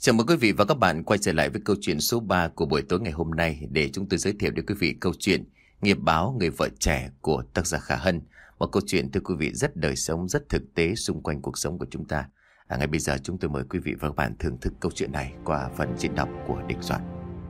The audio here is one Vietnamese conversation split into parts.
Chào mừng quý vị và các bạn quay trở lại với câu chuyện số 3 của buổi tối ngày hôm nay để chúng tôi giới thiệu đến quý vị câu chuyện Nghiệp báo người vợ trẻ của tác giả Khả Hân. Một câu chuyện thưa quý vị rất đời sống, rất thực tế xung quanh cuộc sống của chúng ta. Ngay bây giờ chúng tôi mời quý vị và các bạn thưởng thức câu chuyện này qua phần diễn đọc của Đình Soạn.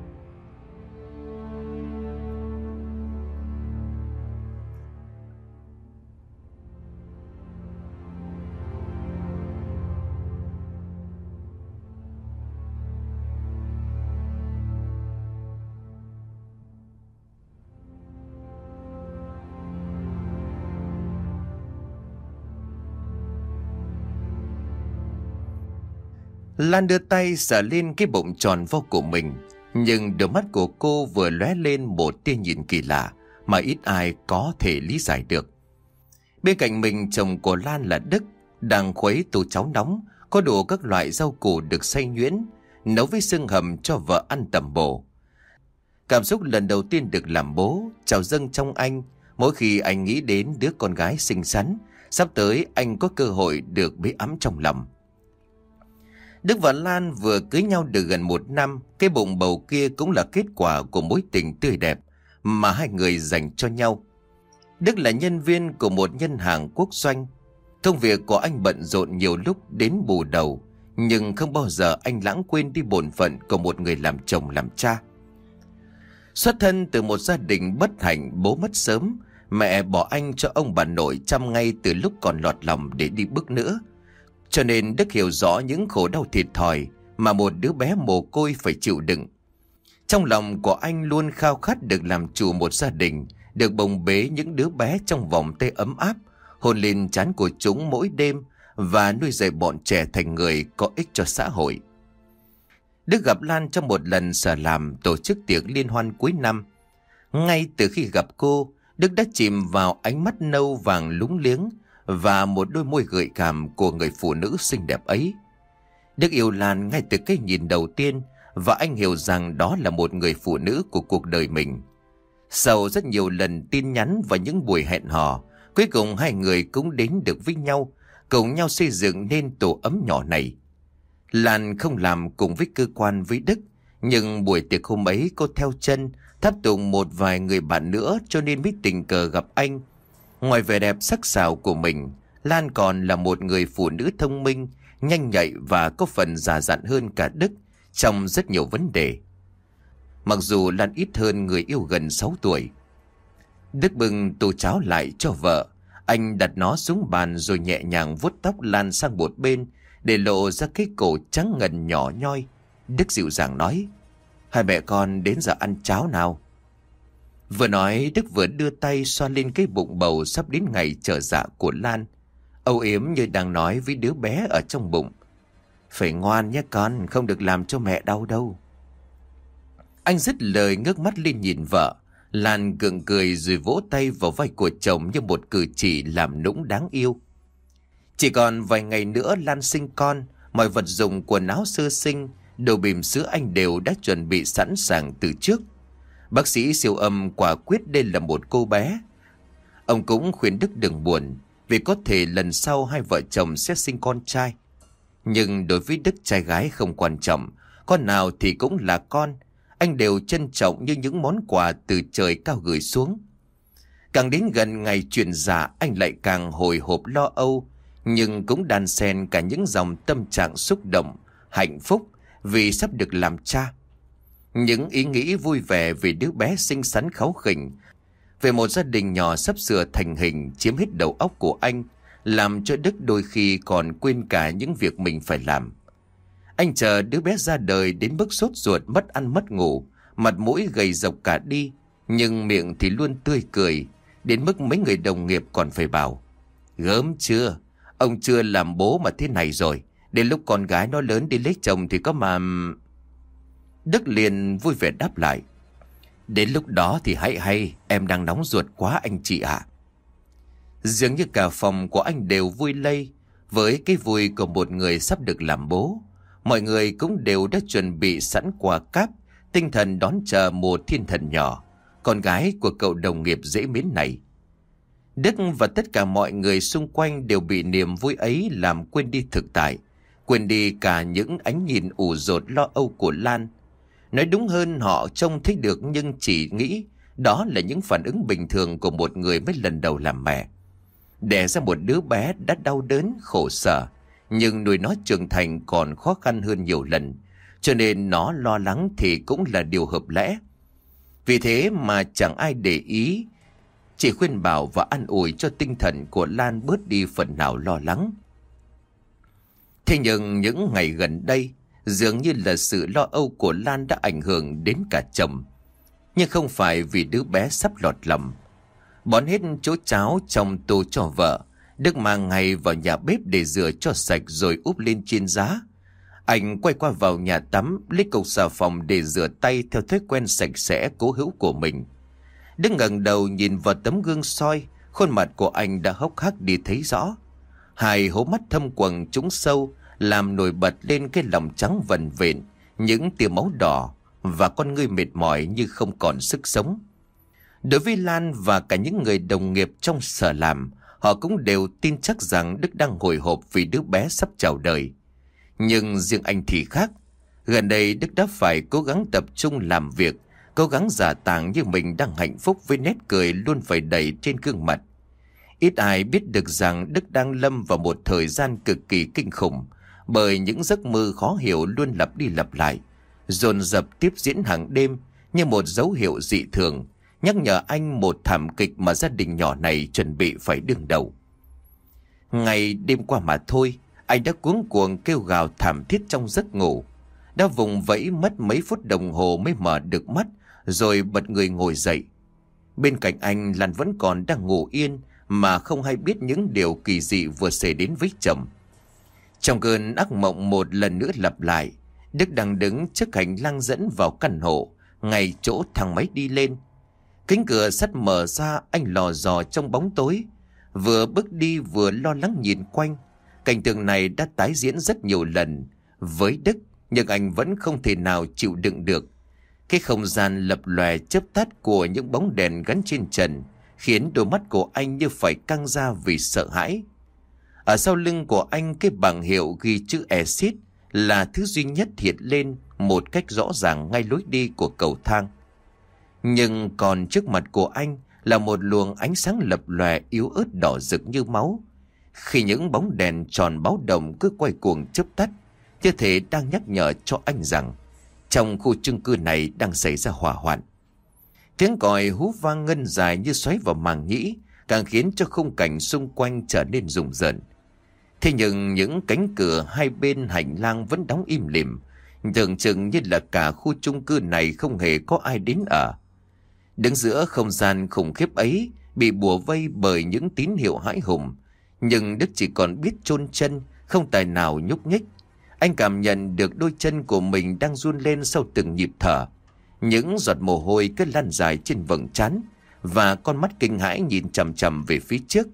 Lan đưa tay sờ lên cái bụng tròn vo của mình, nhưng đôi mắt của cô vừa lóe lên một tia nhìn kỳ lạ mà ít ai có thể lý giải được. Bên cạnh mình, chồng của Lan là Đức đang khuấy tô cháo nóng, có đủ các loại rau củ được xay nhuyễn, nấu với xương hầm cho vợ ăn tầm bổ. Cảm xúc lần đầu tiên được làm bố trào dâng trong anh mỗi khi anh nghĩ đến đứa con gái xinh xắn sắp tới anh có cơ hội được bế ấm trong lòng. Đức và Lan vừa cưới nhau được gần 1 năm, cái bụng bầu kia cũng là kết quả của mối tình tươi đẹp mà hai người dành cho nhau. Đức là nhân viên của một ngân hàng quốc doanh. Công việc của anh bận rộn nhiều lúc đến bù đầu, nhưng không bao giờ anh lãng quên đi bổn phận của một người làm chồng làm cha. Xuất thân từ một gia đình bất hạnh, bố mất sớm, mẹ bỏ anh cho ông bà nội chăm ngay từ lúc còn lọt lòng để đi bước nữa. Cho nên Đức hiểu rõ những khổ đau thiệt thòi mà một đứa bé mồ côi phải chịu đựng. Trong lòng của anh luôn khao khát được làm chủ một gia đình, được bồng bế những đứa bé trong vòng tay ấm áp, hôn lên trán của chúng mỗi đêm và nuôi dạy bọn trẻ thành người có ích cho xã hội. Đức gặp Lan trong một lần sở làm tổ chức tiệc liên hoan cuối năm. Ngay từ khi gặp cô, Đức đã chìm vào ánh mắt nâu vàng lúng liếng và một đôi môi gợi cảm của người phụ nữ xinh đẹp ấy. Đức yêu Lan ngay từ cái nhìn đầu tiên, và anh hiểu rằng đó là một người phụ nữ của cuộc đời mình. Sau rất nhiều lần tin nhắn và những buổi hẹn hò, cuối cùng hai người cũng đến được với nhau, cùng nhau xây dựng nên tổ ấm nhỏ này. Lan không làm cùng với cơ quan với Đức, nhưng buổi tiệc hôm ấy cô theo chân tháp tùng một vài người bạn nữa, cho nên mới tình cờ gặp anh. Ngoài vẻ đẹp sắc sảo của mình, Lan còn là một người phụ nữ thông minh, nhanh nhạy và có phần già dặn hơn cả Đức trong rất nhiều vấn đề. Mặc dù Lan ít hơn người yêu gần 6 tuổi. Đức bưng tô cháo lại cho vợ. Anh đặt nó xuống bàn rồi nhẹ nhàng vuốt tóc Lan sang một bên để lộ ra cái cổ trắng ngần nhỏ nhoi. Đức dịu dàng nói: "Hai mẹ con đến giờ ăn cháo nào." Vừa nói, Đức vừa đưa tay xoa lên cái bụng bầu sắp đến ngày trở dạ của Lan, âu yếm như đang nói với đứa bé ở trong bụng: "Phải ngoan nhé con, không được làm cho mẹ đau đâu." Anh dứt lời ngước mắt lên nhìn vợ. Lan gượng cười rồi vỗ tay vào vai của chồng như một cử chỉ làm nũng đáng yêu. Chỉ còn vài ngày nữa Lan sinh con, mọi vật dụng quần áo sơ sinh, đồ bỉm sữa anh đều đã chuẩn bị sẵn sàng từ trước. Bác sĩ siêu âm quả quyết đây là một cô bé. Ông cũng khuyên Đức đừng buồn, vì có thể lần sau hai vợ chồng sẽ sinh con trai. Nhưng đối với Đức, trai gái không quan trọng, con nào thì cũng là con. Anh đều trân trọng như những món quà từ trời cao gửi xuống. Càng đến gần ngày chuyển dạ, anh lại càng hồi hộp lo âu, nhưng cũng đan xen cả những dòng tâm trạng xúc động, hạnh phúc vì sắp được làm cha. Những ý nghĩ vui vẻ về đứa bé xinh xắn kháu khỉnh, về một gia đình nhỏ sắp sửa thành hình chiếm hết đầu óc của anh, làm cho Đức đôi khi còn quên cả những việc mình phải làm. Anh chờ đứa bé ra đời đến mức sốt ruột, mất ăn mất ngủ, mặt mũi gầy rộc cả đi, nhưng miệng thì luôn tươi cười, đến mức mấy người đồng nghiệp còn phải bảo: "Gớm chưa, ông chưa làm bố mà thế này rồi, đến lúc con gái nó lớn đi lấy chồng thì có mà..." Đức liền vui vẻ đáp lại: "Đến lúc đó thì hay, em đang nóng ruột quá anh chị ạ." Dường như cả phòng của anh đều vui lây với cái vui của một người sắp được làm bố. Mọi người cũng đều đã chuẩn bị sẵn quà cáp, tinh thần đón chờ một thiên thần nhỏ, con gái của cậu đồng nghiệp dễ mến này. Đức và tất cả mọi người xung quanh đều bị niềm vui ấy làm quên đi thực tại. quên đi cả những ánh nhìn ủ dột lo âu của Lan. Nói đúng hơn, họ trông thấy được nhưng chỉ nghĩ đó là những phản ứng bình thường của một người mới lần đầu làm mẹ. Đẻ ra một đứa bé đã đau đớn, khổ sở, nhưng nuôi nó trưởng thành còn khó khăn hơn nhiều lần, cho nên nó lo lắng thì cũng là điều hợp lẽ. Vì thế mà chẳng ai để ý, chỉ khuyên bảo và an ủi cho tinh thần của Lan bớt đi phần nào lo lắng. Thế nhưng những ngày gần đây, dường như là sự lo âu của Lan đã ảnh hưởng đến cả chồng. Nhưng không phải vì đứa bé sắp lọt lòng. Bón hết chỗ cháo trong tô cho vợ, Đức mang ngay vào nhà bếp để rửa cho sạch rồi úp lên trên giá. Anh quay qua vào nhà tắm, lấy cục xà phòng để rửa tay theo thói quen sạch sẽ cố hữu của mình. Đức ngẩng đầu nhìn vào tấm gương soi, khuôn mặt của anh đã hốc hác đi thấy rõ. Hai hố mắt thâm quầng trũng sâu làm nổi bật lên cái lòng trắng vần vện, những tia máu đỏ và con ngươi mệt mỏi như không còn sức sống. Đối với Lan và cả những người đồng nghiệp trong sở làm, họ cũng đều tin chắc rằng Đức đang hồi hộp vì đứa bé sắp chào đời. Nhưng riêng anh thì khác. Gần đây Đức đã phải cố gắng tập trung làm việc, cố gắng giả tàng như mình đang hạnh phúc với nét cười luôn phải đầy trên gương mặt. Ít ai biết được rằng Đức đang lâm vào một thời gian cực kỳ kinh khủng, bởi những giấc mơ khó hiểu luôn lặp đi lặp lại, dồn dập tiếp diễn hàng đêm như một dấu hiệu dị thường, nhắc nhở anh một thảm kịch mà gia đình nhỏ này chuẩn bị phải đương đầu. Ngày đêm qua mà thôi, anh đã cuống cuồng kêu gào thảm thiết trong giấc ngủ. Đã vùng vẫy mất mấy phút đồng hồ mới mở được mắt, rồi bật người ngồi dậy. Bên cạnh anh, Lan vẫn còn đang ngủ yên mà không hay biết những điều kỳ dị vừa xảy đến với chồng. Trong cơn ác mộng một lần nữa lặp lại, Đức đang đứng trước hành lang dẫn vào căn hộ, ngay chỗ thang máy đi lên. Cánh cửa sắt mở ra, anh lò dò trong bóng tối, vừa bước đi vừa lo lắng nhìn quanh. Cảnh tượng này đã tái diễn rất nhiều lần với Đức, nhưng anh vẫn không thể nào chịu đựng được. Cái không gian lập lòe chớp tắt của những bóng đèn gắn trên trần khiến đôi mắt của anh như phải căng ra vì sợ hãi. Ở sau lưng của anh, cái bảng hiệu ghi chữ exit là thứ duy nhất hiện lên một cách rõ ràng ngay lối đi của cầu thang. Nhưng còn trước mặt của anh là một luồng ánh sáng lập lòe yếu ớt đỏ rực như máu. Khi những bóng đèn tròn báo động cứ quay cuồng chớp tắt, như thể đang nhắc nhở cho anh rằng trong khu chung cư này đang xảy ra hỏa hoạn. Tiếng còi hú vang ngân dài như xoáy vào màng nhĩ, càng khiến cho khung cảnh xung quanh trở nên rùng rợn. Thế nhưng những cánh cửa hai bên hành lang vẫn đóng im lìm, tưởng chừng như là cả khu chung cư này không hề có ai đến ở. Đứng giữa không gian khủng khiếp ấy, bị bủa vây bởi những tín hiệu hãi hùng, nhưng Đức chỉ còn biết chôn chân, không tài nào nhúc nhích. Anh cảm nhận được đôi chân của mình đang run lên sau từng nhịp thở. Những giọt mồ hôi cứ lan dài trên vầng trán, và con mắt kinh hãi nhìn chằm chằm về phía trước.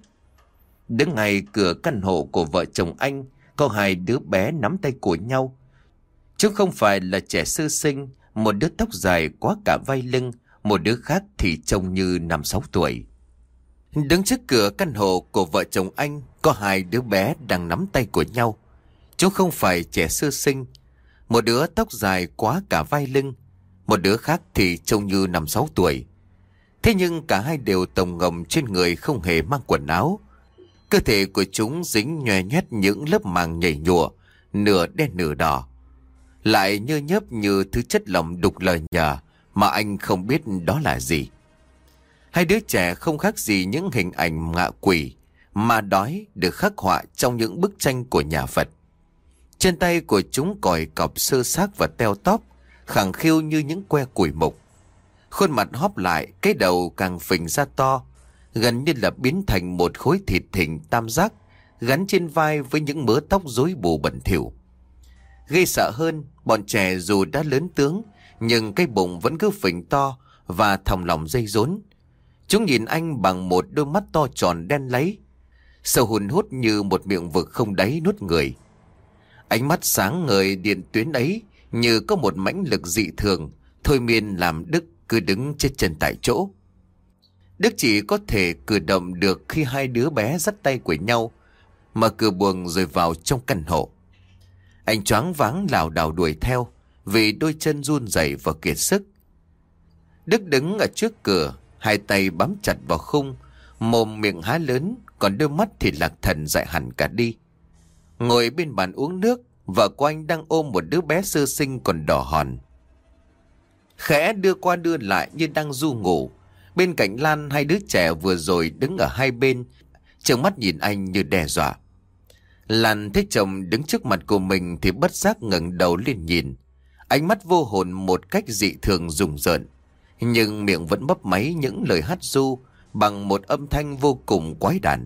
Đứng ngay cửa căn hộ của vợ chồng anh, có hai đứa bé nắm tay của nhau. Chúng không phải là trẻ sơ sinh, một đứa tóc dài quá cả vai lưng, một đứa khác thì trông như 5-6 tuổi. Đứng trước cửa căn hộ của vợ chồng anh, có hai đứa bé đang nắm tay của nhau. Chúng không phải trẻ sơ sinh, một đứa tóc dài quá cả vai lưng, một đứa khác thì trông như 5-6 tuổi. Thế nhưng cả hai đều tồng ngồng trên người, không hề mang quần áo. Cơ thể của chúng dính nhòe nhét những lớp màng nhảy nhụa, nửa đen nửa đỏ, lại nhơ nhớp như thứ chất lỏng đục lờ nhờ mà anh không biết đó là gì. Hai đứa trẻ không khác gì những hình ảnh ngạ quỷ mà đói được khắc họa trong những bức tranh của nhà Phật. Trên tay của chúng còi cọp sơ xác và teo tóp, khẳng khiu như những que củi mục. Khuôn mặt hóp lại, cái đầu càng phình ra to, gần như là biến thành một khối thịt thình tam giác gắn trên vai với những mớ tóc rối bù bẩn thỉu. Gây sợ hơn, bọn trẻ dù đã lớn tướng nhưng cái bụng vẫn cứ phình to và thòng lòng dây rốn. Chúng nhìn anh bằng một đôi mắt to tròn đen láy, sâu hun hút như một miệng vực không đáy nuốt người. Ánh mắt sáng ngời điện tuyến ấy như có một mãnh lực dị thường thôi miên làm Đức cứ đứng chết chân tại chỗ. Đức chỉ có thể cử động được khi hai đứa bé dắt tay của nhau, mở cửa buồng rồi vào trong căn hộ. Anh choáng váng lảo đảo đuổi theo vì đôi chân run rẩy và kiệt sức. Đức đứng ở trước cửa, hai tay bám chặt vào khung, mồm miệng há lớn, còn đôi mắt thì lạc thần dại hẳn cả đi. Ngồi bên bàn uống nước, vợ của anh đang ôm một đứa bé sơ sinh còn đỏ hòn. Khẽ đưa qua đưa lại như đang ru ngủ. Bên cạnh Lan, hai đứa trẻ vừa rồi đứng ở hai bên, trợn mắt nhìn anh như đe dọa. Lan thấy chồng đứng trước mặt của mình thì bất giác ngẩng đầu lên nhìn. Ánh mắt vô hồn một cách dị thường rùng rợn, nhưng miệng vẫn mấp máy những lời hát ru bằng một âm thanh vô cùng quái đản.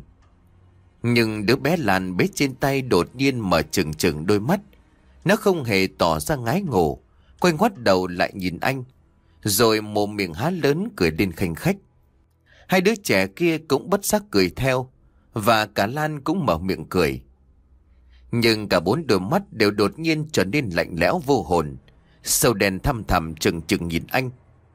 Nhưng đứa bé Lan bế trên tay đột nhiên mở trừng trừng đôi mắt. Nó không hề tỏ ra ngái ngủ, quay ngoắt đầu lại nhìn anh, rồi mồm miệng há lớn cười lên khanh khách. Hai đứa trẻ kia cũng bất giác cười theo, và cả Lan cũng mở miệng cười. Nhưng cả bốn đôi mắt đều đột nhiên trở nên lạnh lẽo vô hồn, sâu đen thăm thẳm trừng trừng nhìn anh.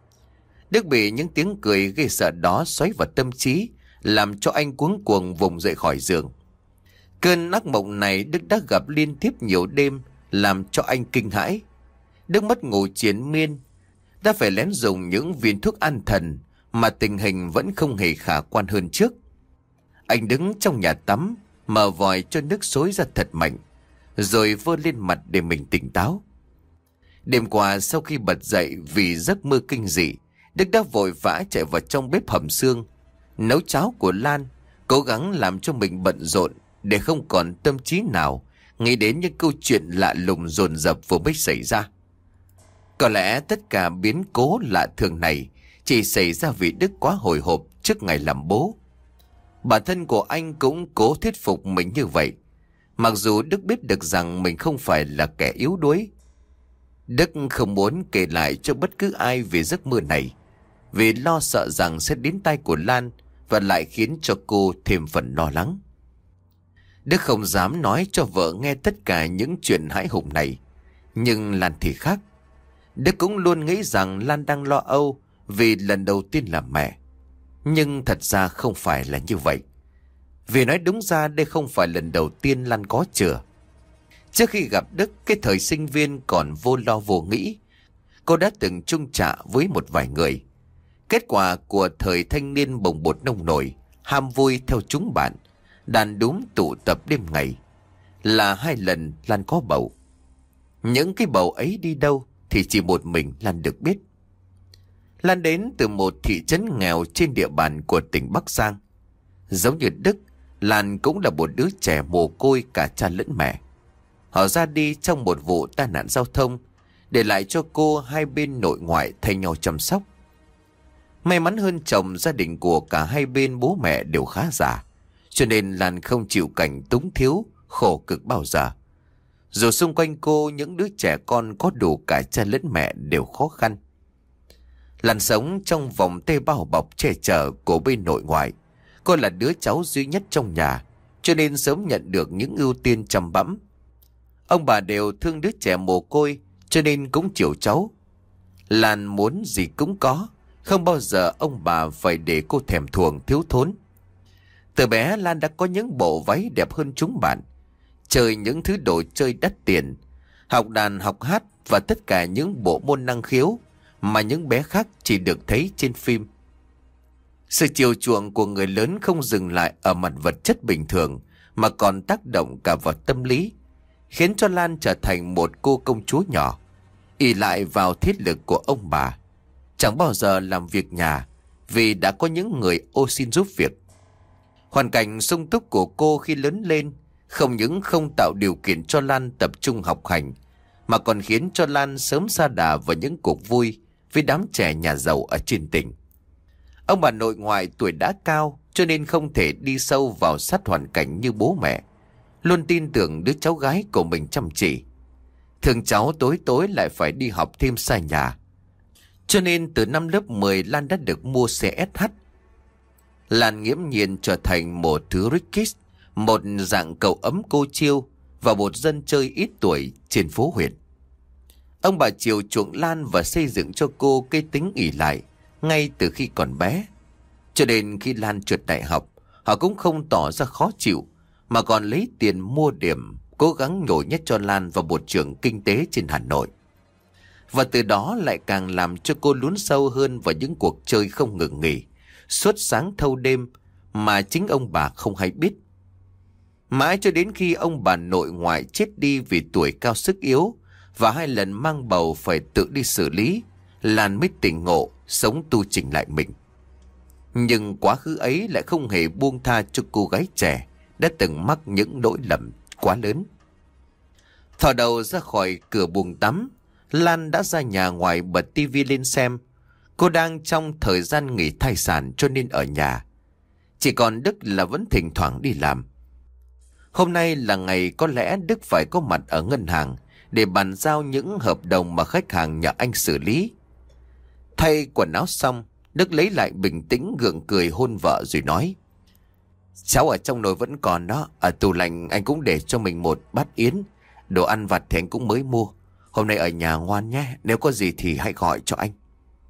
Đức bị những tiếng cười ghê sợ đó xoáy vào tâm trí, làm cho anh cuống cuồng vùng dậy khỏi giường. Cơn ác mộng này Đức đã gặp liên tiếp nhiều đêm, làm cho anh kinh hãi. Đức mất ngủ triền miên, đã phải lén dùng những viên thuốc an thần, mà tình hình vẫn không hề khả quan hơn trước. Anh đứng trong nhà tắm, mở vòi cho nước xối ra thật mạnh, rồi vơ lên mặt để mình tỉnh táo. Đêm qua sau khi bật dậy vì giấc mơ kinh dị, Đức đã vội vã chạy vào trong bếp hầm xương, nấu cháo của Lan, cố gắng làm cho mình bận rộn để không còn tâm trí nào nghĩ đến những câu chuyện lạ lùng dồn dập vừa mới xảy ra. Có lẽ tất cả biến cố lạ thường này chỉ xảy ra vì Đức quá hồi hộp trước ngày làm bố. Bản thân của anh cũng cố thuyết phục mình như vậy, mặc dù Đức biết được rằng mình không phải là kẻ yếu đuối. Đức không muốn kể lại cho bất cứ ai về giấc mơ này, vì lo sợ rằng sẽ đến tai của Lan và lại khiến cho cô thêm phần lo lắng. Đức không dám nói cho vợ nghe tất cả những chuyện hãi hùng này, nhưng Lan thì khác. Đức cũng luôn nghĩ rằng Lan đang lo âu vì lần đầu tiên làm mẹ. Nhưng thật ra không phải là như vậy. Vì nói đúng ra đây không phải lần đầu tiên Lan có chữa. Trước khi gặp Đức, cái thời sinh viên còn vô lo vô nghĩ, cô đã từng chung chạ với một vài người. Kết quả của thời thanh niên bồng bột nông nổi, ham vui theo chúng bạn, đàn đúm tụ tập đêm ngày, là 2 lần Lan có bầu. Những cái bầu ấy đi đâu thì chỉ một mình Lan được biết. Lan đến từ một thị trấn nghèo trên địa bàn của tỉnh Bắc Giang. Giống như Đức, Lan cũng là một đứa trẻ mồ côi cả cha lẫn mẹ. Họ ra đi trong một vụ tai nạn giao thông, để lại cho cô 2 bên nội ngoại thay nhau chăm sóc. May mắn hơn chồng, gia đình của cả 2 bên bố mẹ đều khá giả, cho nên Lan không chịu cảnh túng thiếu, khổ cực bao giờ. Dù xung quanh cô những đứa trẻ con có đủ cả cha lẫn mẹ đều khó khăn. Lan sống trong vòng tay bao bọc che chở của bên nội ngoại. Cô là đứa cháu duy nhất trong nhà, cho nên sớm nhận được những ưu tiên chăm bẵm. Ông bà đều thương đứa trẻ mồ côi, cho nên cũng chiều cháu. Lan muốn gì cũng có, không bao giờ ông bà phải để cô thèm thuồng thiếu thốn. Từ bé Lan đã có những bộ váy đẹp hơn chúng bạn, chơi những thứ đồ chơi đắt tiền, học đàn học hát và tất cả những bộ môn năng khiếu mà những bé khác chỉ được thấy trên phim. Sự chiều chuộng của người lớn không dừng lại ở mặt vật chất bình thường, mà còn tác động cả vào tâm lý, khiến cho Lan trở thành một cô công chúa nhỏ, ỷ lại vào thiết lực của ông bà, chẳng bao giờ làm việc nhà vì đã có những người ô xin giúp việc. Hoàn cảnh sung túc của cô khi lớn lên không những không tạo điều kiện cho Lan tập trung học hành, mà còn khiến cho Lan sớm sa đà vào những cuộc vui với đám trẻ nhà giàu ở trên tỉnh. Ông bà nội ngoại tuổi đã cao, cho nên không thể đi sâu vào sát hoàn cảnh như bố mẹ, luôn tin tưởng đứa cháu gái của mình chăm chỉ. Thường cháu tối tối lại phải đi học thêm xa nhà, cho nên từ năm lớp 10 Lan đã được mua xe SH. Lan nghiễm nhiên trở thành một thứ rich kid, một dạng cậu ấm cô chiêu và một dân chơi ít tuổi trên phố huyện. Ông bà chiều chuộng Lan và xây dựng cho cô cái tính ỷ lại ngay từ khi còn bé. Cho nên khi Lan trượt đại học, họ cũng không tỏ ra khó chịu, mà còn lấy tiền mua điểm cố gắng nhồi nhét cho Lan vào bộ trưởng kinh tế trên Hà Nội. Và từ đó lại càng làm cho cô lún sâu hơn vào những cuộc chơi không ngừng nghỉ, suốt sáng thâu đêm mà chính ông bà không hay biết. Mãi cho đến khi ông bà nội ngoại chết đi vì tuổi cao sức yếu và 2 lần mang bầu phải tự đi xử lý, Lan mới tỉnh ngộ, sống tu chỉnh lại mình. Nhưng quá khứ ấy lại không hề buông tha cho cô gái trẻ đã từng mắc những lỗi lầm quá lớn. Thò đầu ra khỏi cửa buồng tắm, Lan đã ra nhà ngoài bật tivi lên xem. Cô đang trong thời gian nghỉ thai sản cho nên ở nhà. Chỉ còn Đức là vẫn thỉnh thoảng đi làm. Hôm nay là ngày có lẽ Đức phải có mặt ở ngân hàng để bàn giao những hợp đồng mà khách hàng nhờ anh xử lý. Thay quần áo xong, Đức lấy lại bình tĩnh, gượng cười hôn vợ rồi nói: "Cháu ở trong nồi vẫn còn đó, ở tủ lạnh anh cũng để cho mình một bát yến. Đồ ăn vặt thì anh cũng mới mua. Hôm nay ở nhà ngoan nhé, nếu có gì thì hãy gọi cho anh."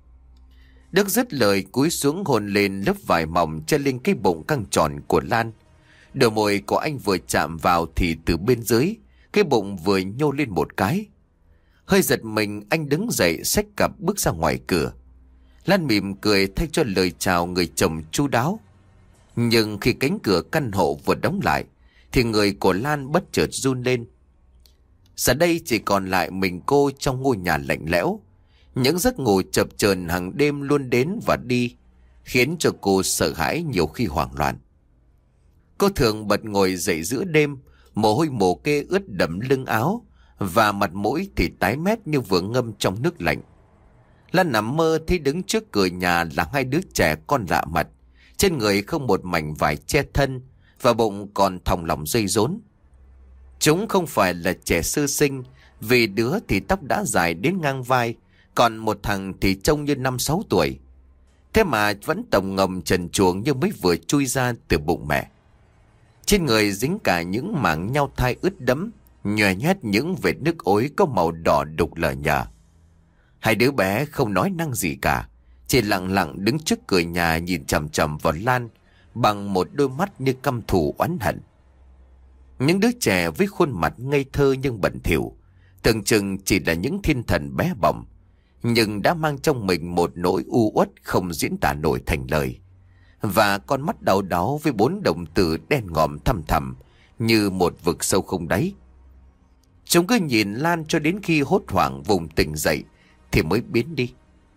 Đức dứt lời cúi xuống hôn lên lớp vải mỏng che lên cái bụng căng tròn của Lan. Đầu môi của anh vừa chạm vào thì từ bên dưới, cái bụng vừa nhô lên một cái. Hơi giật mình, anh đứng dậy xách cặp bước ra ngoài cửa. Lan mỉm cười thay cho lời chào người chồng chu đáo. Nhưng khi cánh cửa căn hộ vừa đóng lại thì người của Lan bất chợt run lên. Giờ đây chỉ còn lại mình cô trong ngôi nhà lạnh lẽo. Những giấc ngủ chập chờn hàng đêm luôn đến và đi, khiến cho cô sợ hãi, nhiều khi hoảng loạn. Cô thường bật ngồi dậy giữa đêm, mồ hôi mồ kê ướt đẫm lưng áo và mặt mũi thì tái mét như vừa ngâm trong nước lạnh. Lan nằm mơ thấy đứng trước cửa nhà là 2 đứa trẻ con lạ mặt, trên người không một mảnh vải che thân và bụng còn thòng lọng dây rốn. Chúng không phải là trẻ sơ sinh, vì đứa thì tóc đã dài đến ngang vai, còn một thằng thì trông như 5-6 tuổi. Thế mà vẫn tổng ngầm trần truồng như mới vừa chui ra từ bụng mẹ. Trên người dính cả những mảng nhau thai ướt đẫm, nhòe nhét những vệt nước ối có màu đỏ đục lờ nhờ. 2 đứa bé không nói năng gì cả, chỉ lặng lặng đứng trước cửa nhà nhìn chằm chằm vào Lan bằng một đôi mắt như căm thù oán hận. Những đứa trẻ với khuôn mặt ngây thơ nhưng bẩn thỉu, tưởng chừng chỉ là những thiên thần bé bỏng, nhưng đã mang trong mình một nỗi u uất không diễn tả nổi thành lời. Và con mắt đau đáu với 4 đồng tử đen ngòm thăm thẳm như một vực sâu không đáy. Chúng cứ nhìn Lan cho đến khi hốt hoảng vùng tỉnh dậy thì mới biến đi.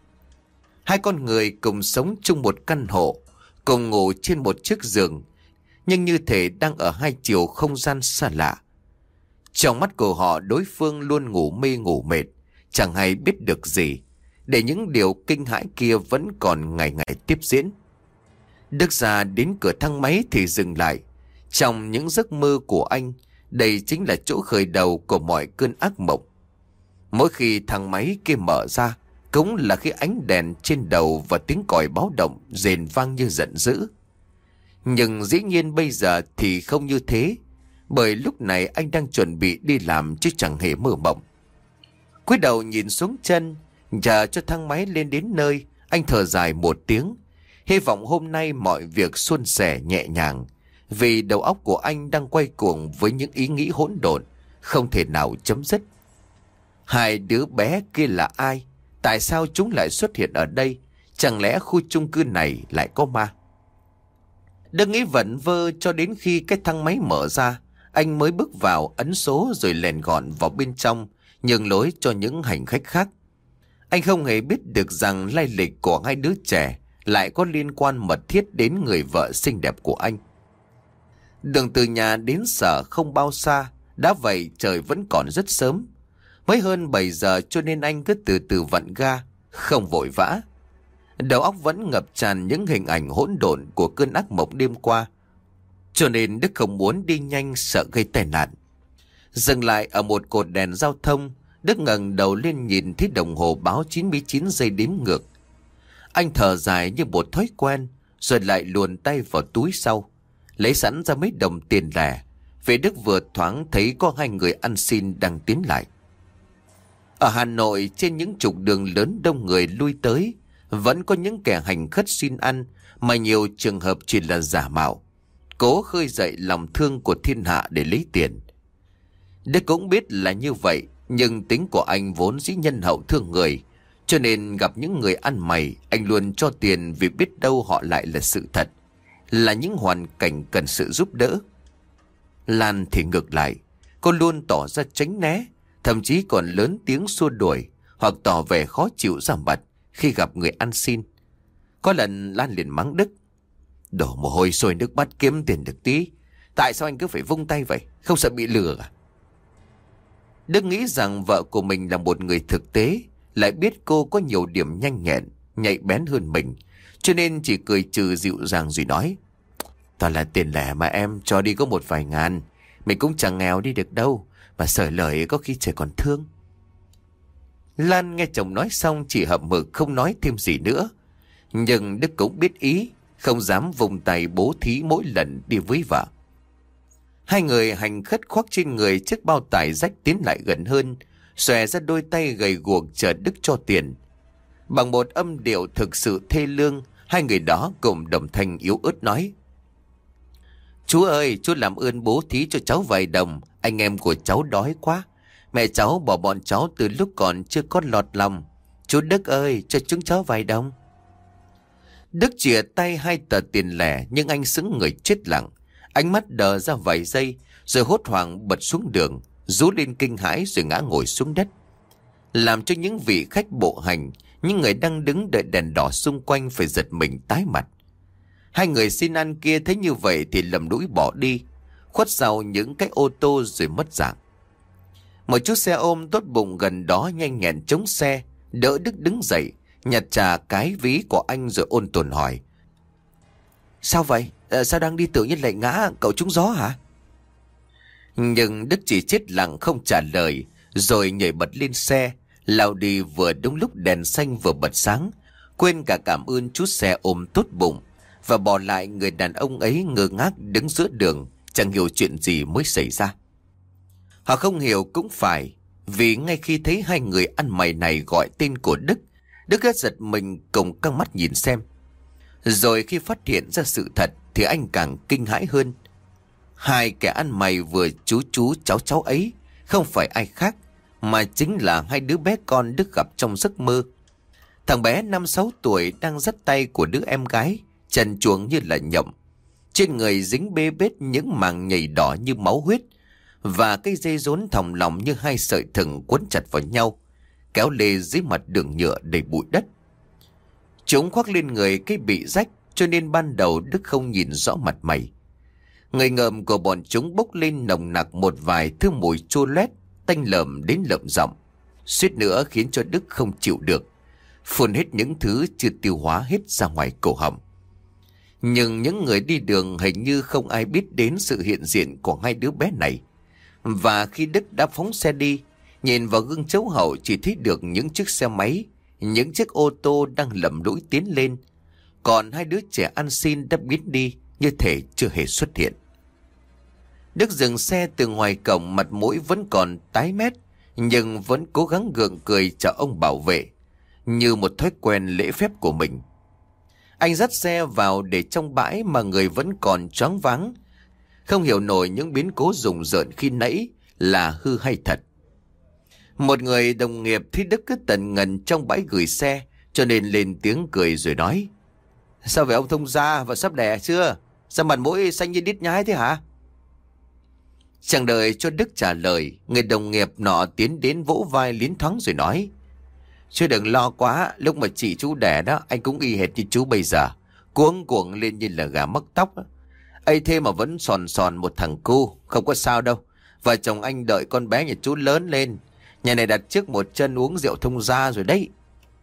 2 con người cùng sống chung một căn hộ, cùng ngủ trên một chiếc giường, nhưng như thể đang ở 2 chiều không gian xa lạ. Trong mắt của họ, đối phương luôn ngủ mê ngủ mệt, chẳng hay biết được gì, để những điều kinh hãi kia vẫn còn ngày ngày tiếp diễn. Đức ra đến cửa thang máy thì dừng lại. Trong những giấc mơ của anh, đây chính là chỗ khởi đầu của mọi cơn ác mộng. Mỗi khi thang máy kia mở ra, cũng là khi ánh đèn trên đầu và tiếng còi báo động rền vang như giận dữ. Nhưng dĩ nhiên bây giờ thì không như thế, bởi lúc này anh đang chuẩn bị đi làm chứ chẳng hề mơ mộng. Cúi đầu nhìn xuống chân, chờ cho thang máy lên đến nơi, anh thở dài một tiếng, hy vọng hôm nay mọi việc suôn sẻ nhẹ nhàng, vì đầu óc của anh đang quay cuồng với những ý nghĩ hỗn độn, không thể nào chấm dứt. 2 đứa bé kia là ai? Tại sao chúng lại xuất hiện ở đây? Chẳng lẽ khu chung cư này lại có ma? Đức nghĩ vẩn vơ cho đến khi cái thang máy mở ra, anh mới bước vào ấn số rồi lèn gọn vào bên trong, nhường lối cho những hành khách khác. Anh không hề biết được rằng lai lịch của 2 đứa trẻ lại có liên quan mật thiết đến người vợ xinh đẹp của anh. Đường từ nhà đến sở không bao xa, đã vậy trời vẫn còn rất sớm, mới hơn 7 giờ, cho nên anh cứ từ từ vặn ga, không vội vã. Đầu óc vẫn ngập tràn những hình ảnh hỗn độn của cơn ác mộng đêm qua, cho nên Đức không muốn đi nhanh, sợ gây tai nạn. Dừng lại ở một cột đèn giao thông, Đức ngẩng đầu lên nhìn thấy đồng hồ báo 99 giây đếm ngược. Anh thở dài như một thói quen, rồi lại luồn tay vào túi sau, lấy sẵn ra mấy đồng tiền lẻ. Vì Đức vừa thoáng thấy có 2 người ăn xin đang tiến lại. Ở Hà Nội, trên những trục đường lớn đông người lui tới, vẫn có những kẻ hành khất xin ăn, mà nhiều trường hợp chỉ là giả mạo, cố khơi dậy lòng thương của thiên hạ để lấy tiền. Đức cũng biết là như vậy, nhưng tính của anh vốn dĩ nhân hậu thương người, cho nên gặp những người ăn mày, anh luôn cho tiền vì biết đâu họ lại là sự thật, là những hoàn cảnh cần sự giúp đỡ. Lan thì ngược lại, cô luôn tỏ ra tránh né, thậm chí còn lớn tiếng xua đuổi hoặc tỏ vẻ khó chịu ra mặt khi gặp người ăn xin. Có lần Lan liền mắng Đức: "Đổ mồ hôi sôi nước mắt kiếm tiền được tí, tại sao anh cứ phải vung tay vậy, không sợ bị lừa à?" Đức nghĩ rằng vợ của mình là một người thực tế, lại biết cô có nhiều điểm nhanh nhẹn, nhạy bén hơn mình, cho nên chỉ cười trừ dịu dàng rồi nói: "Toàn là tiền lẻ mà em, cho đi có một vài ngàn, mình cũng chẳng nghèo đi được đâu, mà sởi lời có khi trời còn thương." Lan nghe chồng nói xong chỉ hậm hực không nói thêm gì nữa, nhưng Đức cũng biết ý, không dám vùng tay bố thí mỗi lần đi với vợ. Hai người hành khất khoác trên người chiếc bao tải rách tiến lại gần hơn, xòe ra đôi tay gầy guộc chờ Đức cho tiền. Bằng một âm điệu thực sự thê lương, hai người đó cùng đồng thanh yếu ớt nói: "Chú ơi, chú làm ơn bố thí cho cháu vài đồng, anh em của cháu đói quá. Mẹ cháu bỏ bọn cháu từ lúc còn chưa có lọt lòng. Chú Đức ơi, cho chúng cháu vài đồng." Đức chìa tay hai tờ tiền lẻ, nhưng anh sững người chết lặng, ánh mắt đờ ra vài giây, rồi hốt hoảng bật xuống đường, rú lên kinh hãi rồi ngã ngồi xuống đất, làm cho những vị khách bộ hành, những người đang đứng đợi đèn đỏ xung quanh phải giật mình tái mặt. Hai người xin ăn kia thấy như vậy thì lầm lũi bỏ đi, khuất sau những cái ô tô rồi mất dạng. Một chiếc xe ôm tốt bụng gần đó nhanh nhẹn chống xe, đỡ Đức đứng dậy, nhặt trà cái ví của anh rồi ôn tồn hỏi: "Sao vậy? Sao đang đi tự nhiên lại ngã, cậu trúng gió hả?" Nhưng Đức chỉ chết lặng không trả lời, rồi nhảy bật lên xe, lao đi vừa đúng lúc đèn xanh vừa bật sáng, quên cả cảm ơn chú xe ôm tốt bụng, và bỏ lại người đàn ông ấy ngơ ngác đứng giữa đường, chẳng hiểu chuyện gì mới xảy ra. Họ không hiểu cũng phải, vì ngay khi thấy hai người ăn mày này gọi tên của Đức, Đức rất giật mình cùng căng mắt nhìn xem. Rồi khi phát hiện ra sự thật thì anh càng kinh hãi hơn. Hai kẻ ăn mày vừa chú cháu ấy không phải ai khác, mà chính là hai đứa bé con Đức gặp trong giấc mơ. Thằng bé 5-6 tuổi đang dắt tay của đứa em gái, trần truồng như là nhộng. Trên người dính bê bết những màng nhầy đỏ như máu huyết, và cây dây rốn thòng lọng như hai sợi thừng quấn chặt vào nhau, kéo lê dưới mặt đường nhựa đầy bụi đất. Chúng khoác lên người cái bị rách, cho nên ban đầu Đức không nhìn rõ mặt mày. Người ngợm của bọn chúng bốc lên nồng nặc một vài thứ mùi chua loét, tanh lợm đến lợm giọng, suýt nữa khiến cho Đức không chịu được, phun hết những thứ chưa tiêu hóa hết ra ngoài cổ họng. Nhưng những người đi đường hình như không ai biết đến sự hiện diện của hai đứa bé này. Và khi Đức đã phóng xe đi, nhìn vào gương chiếu hậu chỉ thấy được những chiếc xe máy, những chiếc ô tô đang lầm lũi tiến lên. Còn hai đứa trẻ ăn xin đã biến đi như thể chưa hề xuất hiện. Đức dừng xe từ ngoài cổng, mặt mũi vẫn còn tái mét, nhưng vẫn cố gắng gượng cười chào ông bảo vệ, như một thói quen lễ phép của mình. Anh dắt xe vào để trong bãi mà người vẫn còn choáng váng, không hiểu nổi những biến cố rùng rợn khi nãy là hư hay thật. Một người đồng nghiệp thấy Đức cứ tần ngần trong bãi gửi xe, cho nên lên tiếng cười rồi nói: "Sao vậy ông thông gia, vợ sắp đẻ chưa? Sao mặt mũi xanh như đít nhái thế hả?" Chẳng đợi cho Đức trả lời, người đồng nghiệp nọ tiến đến vỗ vai liến thoáng rồi nói: "Chứ đừng lo quá, lúc mà chị chú đẻ đó anh cũng y hệt như chú bây giờ, cuống cuồng lên như là gà mắc tóc. Ấy thế mà vẫn sòn sòn một thằng cu, không có sao đâu. Vợ chồng anh đợi con bé nhà chú lớn lên, nhà này đặt trước một chân uống rượu thông gia rồi đấy."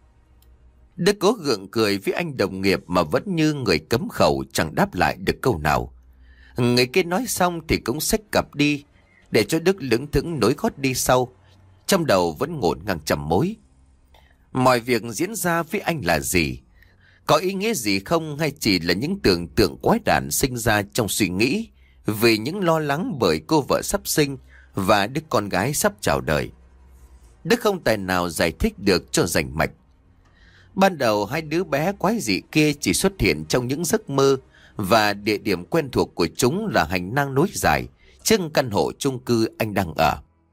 Đức cố gượng cười với anh đồng nghiệp mà vẫn như người cấm khẩu, chẳng đáp lại được câu nào. Người kia nói xong thì cũng xách cặp đi, để cho Đức lững thững nối gót đi sau, trong đầu vẫn ngổn ngang trầm mối. Mọi việc diễn ra với anh là gì? Có ý nghĩa gì không, hay chỉ là những tưởng tượng quái đản sinh ra trong suy nghĩ vì những lo lắng bởi cô vợ sắp sinh và đứa con gái sắp chào đời? Đức không tài nào giải thích được cho rành mạch. Ban đầu hai đứa bé quái dị kia chỉ xuất hiện trong những giấc mơ, và địa điểm quen thuộc của chúng là hành lang nối dài trước căn hộ chung cư anh đang ở.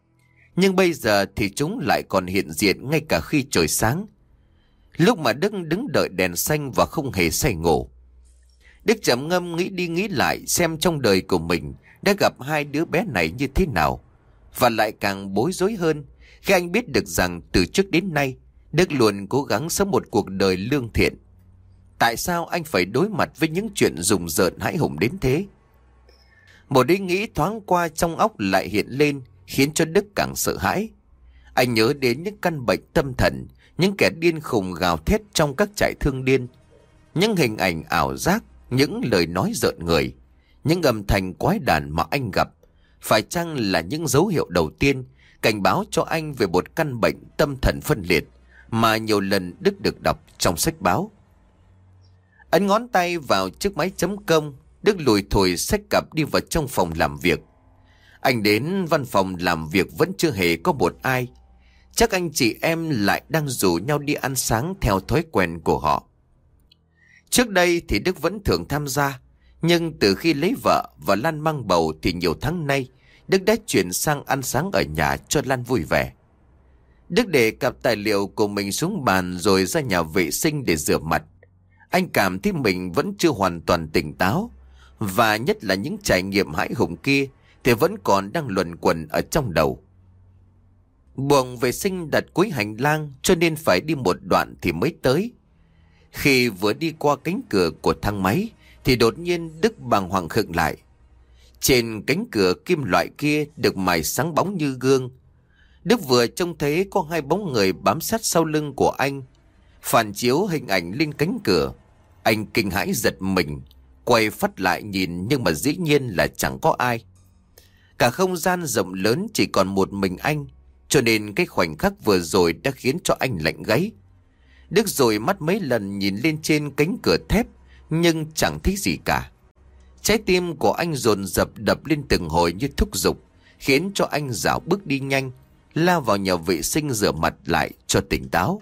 Nhưng bây giờ thì chúng lại còn hiện diện ngay cả khi trời sáng. Lúc mà Đức đứng đợi đèn xanh và không hề say ngủ, Đức trầm ngâm nghĩ đi nghĩ lại xem trong đời của mình đã gặp hai đứa bé này như thế nào. Và lại càng bối rối hơn khi anh biết được rằng từ trước đến nay Đức luôn cố gắng sống một cuộc đời lương thiện. Tại sao anh phải đối mặt với những chuyện rùng rợn hãi hùng đến thế? Một ý nghĩ thoáng qua trong óc lại hiện lên, khiến cho Đức càng sợ hãi. Anh nhớ đến những căn bệnh tâm thần, những kẻ điên khùng gào thét trong các trại thương điên, những hình ảnh ảo giác, những lời nói rợn người, những âm thanh quái đản mà anh gặp. Phải chăng là những dấu hiệu đầu tiên cảnh báo cho anh về một căn bệnh tâm thần phân liệt mà nhiều lần Đức được đọc trong sách báo? Ấn ngón tay vào chiếc máy chấm công, Đức lùi thổi xách cặp đi vào trong phòng làm việc. Anh đến văn phòng làm việc vẫn chưa hề có một ai. Chắc anh chị em lại đang rủ nhau đi ăn sáng theo thói quen của họ. Trước đây thì Đức vẫn thường tham gia, nhưng từ khi lấy vợ và Lan mang bầu thì nhiều tháng nay Đức đã chuyển sang ăn sáng ở nhà cho Lan vui vẻ. Đức để cặp tài liệu của mình xuống bàn rồi ra nhà vệ sinh để rửa mặt. Anh cảm thấy mình vẫn chưa hoàn toàn tỉnh táo, và nhất là những trải nghiệm hãi hùng kia thì vẫn còn đang luẩn quẩn ở trong đầu. Buồng vệ sinh đặt cuối hành lang cho nên phải đi một đoạn thì mới tới. Khi vừa đi qua cánh cửa của thang máy thì đột nhiên Đức bàng hoàng khựng lại. Trên cánh cửa kim loại kia được mài sáng bóng như gương. Đức vừa trông thấy có hai bóng người bám sát sau lưng của anh, phản chiếu hình ảnh lên cánh cửa. Anh kinh hãi giật mình, quay phắt lại nhìn nhưng mà dĩ nhiên là chẳng có ai. Cả không gian rộng lớn chỉ còn một mình anh, cho nên cái khoảnh khắc vừa rồi đã khiến cho anh lạnh gáy. Đức dụi mắt mấy lần nhìn lên trên cánh cửa thép nhưng chẳng thấy gì cả. Trái tim của anh dồn dập đập lên từng hồi như thúc giục, khiến cho anh rảo bước đi nhanh, lao vào nhà vệ sinh rửa mặt lại cho tỉnh táo.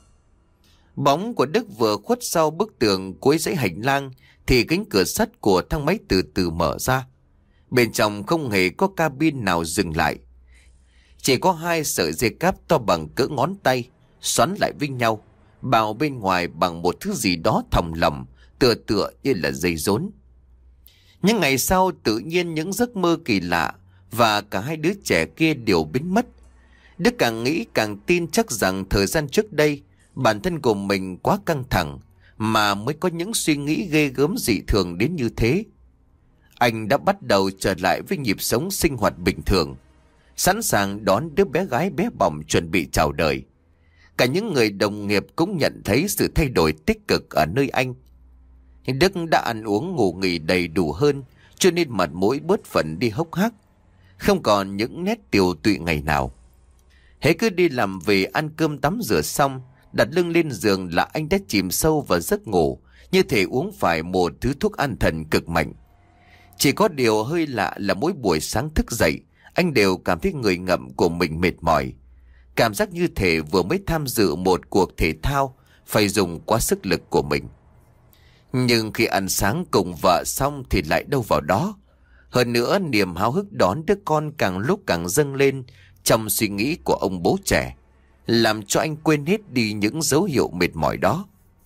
Bóng của Đức vừa khuất sau bức tường cuối dãy hành lang thì cánh cửa sắt của thang máy từ từ mở ra. Bên trong không hề có cabin nào dừng lại. Chỉ có hai sợi dây cáp to bằng cỡ ngón tay xoắn lại với nhau, bao bên ngoài bằng một thứ gì đó thòng lọng, tựa như là dây rốn. Những ngày sau tự nhiên những giấc mơ kỳ lạ và cả hai đứa trẻ kia đều biến mất. Đức càng nghĩ càng tin chắc rằng thời gian trước đây bản thân của mình quá căng thẳng mà mới có những suy nghĩ ghê gớm dị thường đến như thế. Anh đã bắt đầu trở lại với nhịp sống sinh hoạt bình thường, sẵn sàng đón đứa bé gái bé bỏng chuẩn bị chào đời. Cả những người đồng nghiệp cũng nhận thấy sự thay đổi tích cực ở nơi anh. Đức đã ăn uống ngủ nghỉ đầy đủ hơn, cho nên mặt mũi bớt phần đi hốc hác, không còn những nét tiều tụy ngày nào. Hễ cứ đi làm về ăn cơm tắm rửa xong, đặt lưng lên giường là anh đã chìm sâu vào giấc ngủ, như thể uống phải một thứ thuốc an thần cực mạnh. Chỉ có điều hơi lạ là mỗi buổi sáng thức dậy, anh đều cảm thấy người ngợm của mình mệt mỏi. Cảm giác như thể vừa mới tham dự một cuộc thể thao, phải dùng quá sức lực của mình. Nhưng khi ăn sáng cùng vợ xong thì lại đâu vào đó. Hơn nữa niềm háo hức đón đứa con càng lúc càng dâng lên trong suy nghĩ của ông bố trẻ, làm cho anh quên hết đi những dấu hiệu mệt mỏi đó.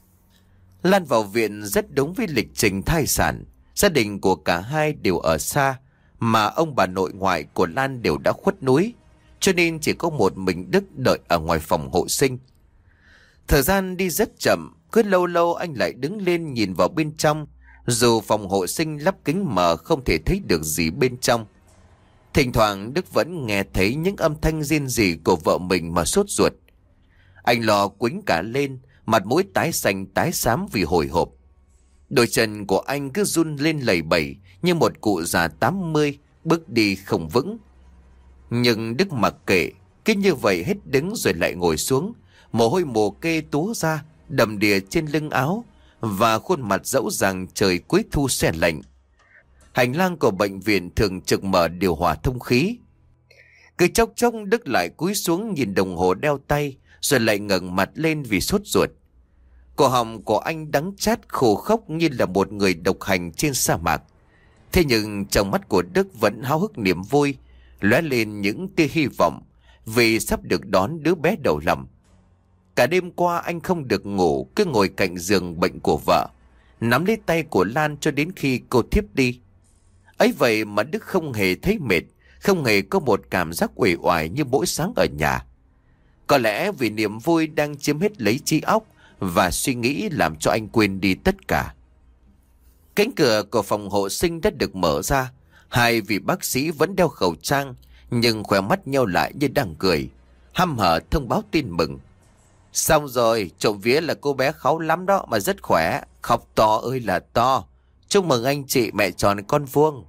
Lan vào viện rất đúng với lịch trình thai sản. Gia đình của cả hai đều ở xa, mà ông bà nội ngoại của Lan đều đã khuất núi, cho nên chỉ có một mình Đức đợi ở ngoài phòng hộ sinh. Thời gian đi rất chậm, cứ lâu lâu anh lại đứng lên nhìn vào bên trong, dù phòng hộ sinh lắp kính mờ không thể thấy được gì bên trong. Thỉnh thoảng Đức vẫn nghe thấy những âm thanh rên rỉ của vợ mình mà sốt ruột. Anh lo quýnh cả lên, mặt mũi tái xanh tái xám vì hồi hộp. Đôi chân của anh cứ run lên lẩy bẩy như một cụ già 80, bước đi không vững. Nhưng Đức mặc kệ, cứ như vậy hết đứng rồi lại ngồi xuống, mồ hôi mồ kê túa ra, đầm đìa trên lưng áo, và khuôn mặt dẫu rằng trời cuối thu se lạnh. Hành lang của bệnh viện thường trực mở điều hòa thông khí. Cứ chốc chốc Đức lại cúi xuống nhìn đồng hồ đeo tay, rồi lại ngẩng mặt lên vì sốt ruột. Cổ họng của anh đắng chát khô khốc như là một người độc hành trên sa mạc. Thế nhưng trong mắt của Đức vẫn háo hức niềm vui, lóe lên những tia hy vọng, vì sắp được đón đứa bé đầu lòng. Cả đêm qua anh không được ngủ, cứ ngồi cạnh giường bệnh của vợ, nắm lấy tay của Lan cho đến khi cô thiếp đi. Ấy vậy mà Đức không hề thấy mệt, không hề có một cảm giác uể oải như mỗi sáng ở nhà. Có lẽ vì niềm vui đang chiếm hết lấy trí óc và suy nghĩ làm cho anh quên đi tất cả. Cánh cửa của phòng hộ sinh đã được mở ra. Hai vị bác sĩ vẫn đeo khẩu trang, nhưng khóe mắt nheo lại như đang cười, hăm hở thông báo tin mừng. Xong rồi, trộm vía là cô bé kháu lắm đó mà rất khỏe, khóc to ơi là to. Chúc mừng anh chị mẹ tròn con vuông.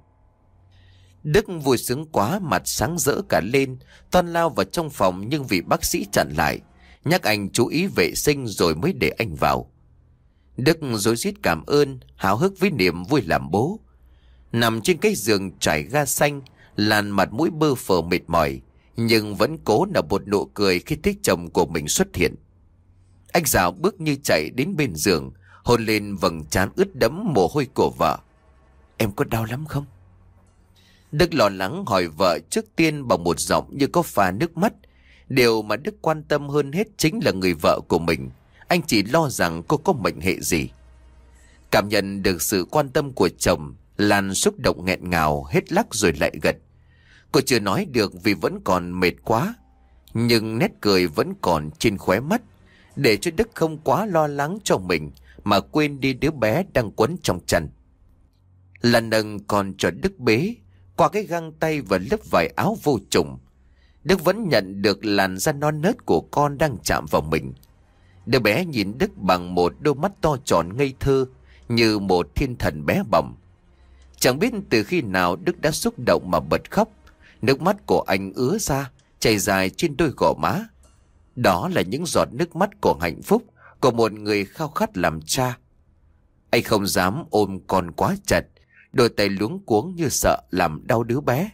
Đức vui sướng quá, mặt sáng rỡ cả lên, toan lao vào trong phòng nhưng vị bác sĩ chặn lại, nhắc anh chú ý vệ sinh rồi mới để anh vào. Đức rối rít cảm ơn, háo hức với niềm vui làm bố. Nằm trên cái giường trải ga xanh, Lan mặt mũi bơ phờ mệt mỏi, nhưng vẫn cố nở một nụ cười khi thấy chồng của mình xuất hiện. Anh dạo bước như chạy đến bên giường, hôn lên vầng trán ướt đẫm mồ hôi của vợ. Em có đau lắm không? Đức lo lắng hỏi vợ trước tiên bằng một giọng như có pha nước mắt. Điều mà Đức quan tâm hơn hết chính là người vợ của mình. Anh chỉ lo rằng cô có mệnh hệ gì. Cảm nhận được sự quan tâm của chồng, Lan xúc động nghẹn ngào, hết lắc rồi lại gật. Cô chưa nói được vì vẫn còn mệt quá, nhưng nét cười vẫn còn trên khóe mắt, để cho Đức không quá lo lắng cho mình mà quên đi đứa bé đang quấn trong chăn. Lan nâng còn cho Đức bế qua cái găng tay và lớp vải áo vô trùng. Đức vẫn nhận được làn da non nớt của con đang chạm vào mình. Đứa bé nhìn Đức bằng một đôi mắt to tròn ngây thơ, như một thiên thần bé bỏng. Chẳng biết từ khi nào Đức đã xúc động mà bật khóc. Nước mắt của anh ứa ra, chảy dài trên đôi gò má. Đó là những giọt nước mắt của hạnh phúc, của một người khao khát làm cha. Anh không dám ôm con quá chặt, đôi tay luống cuống như sợ làm đau đứa bé.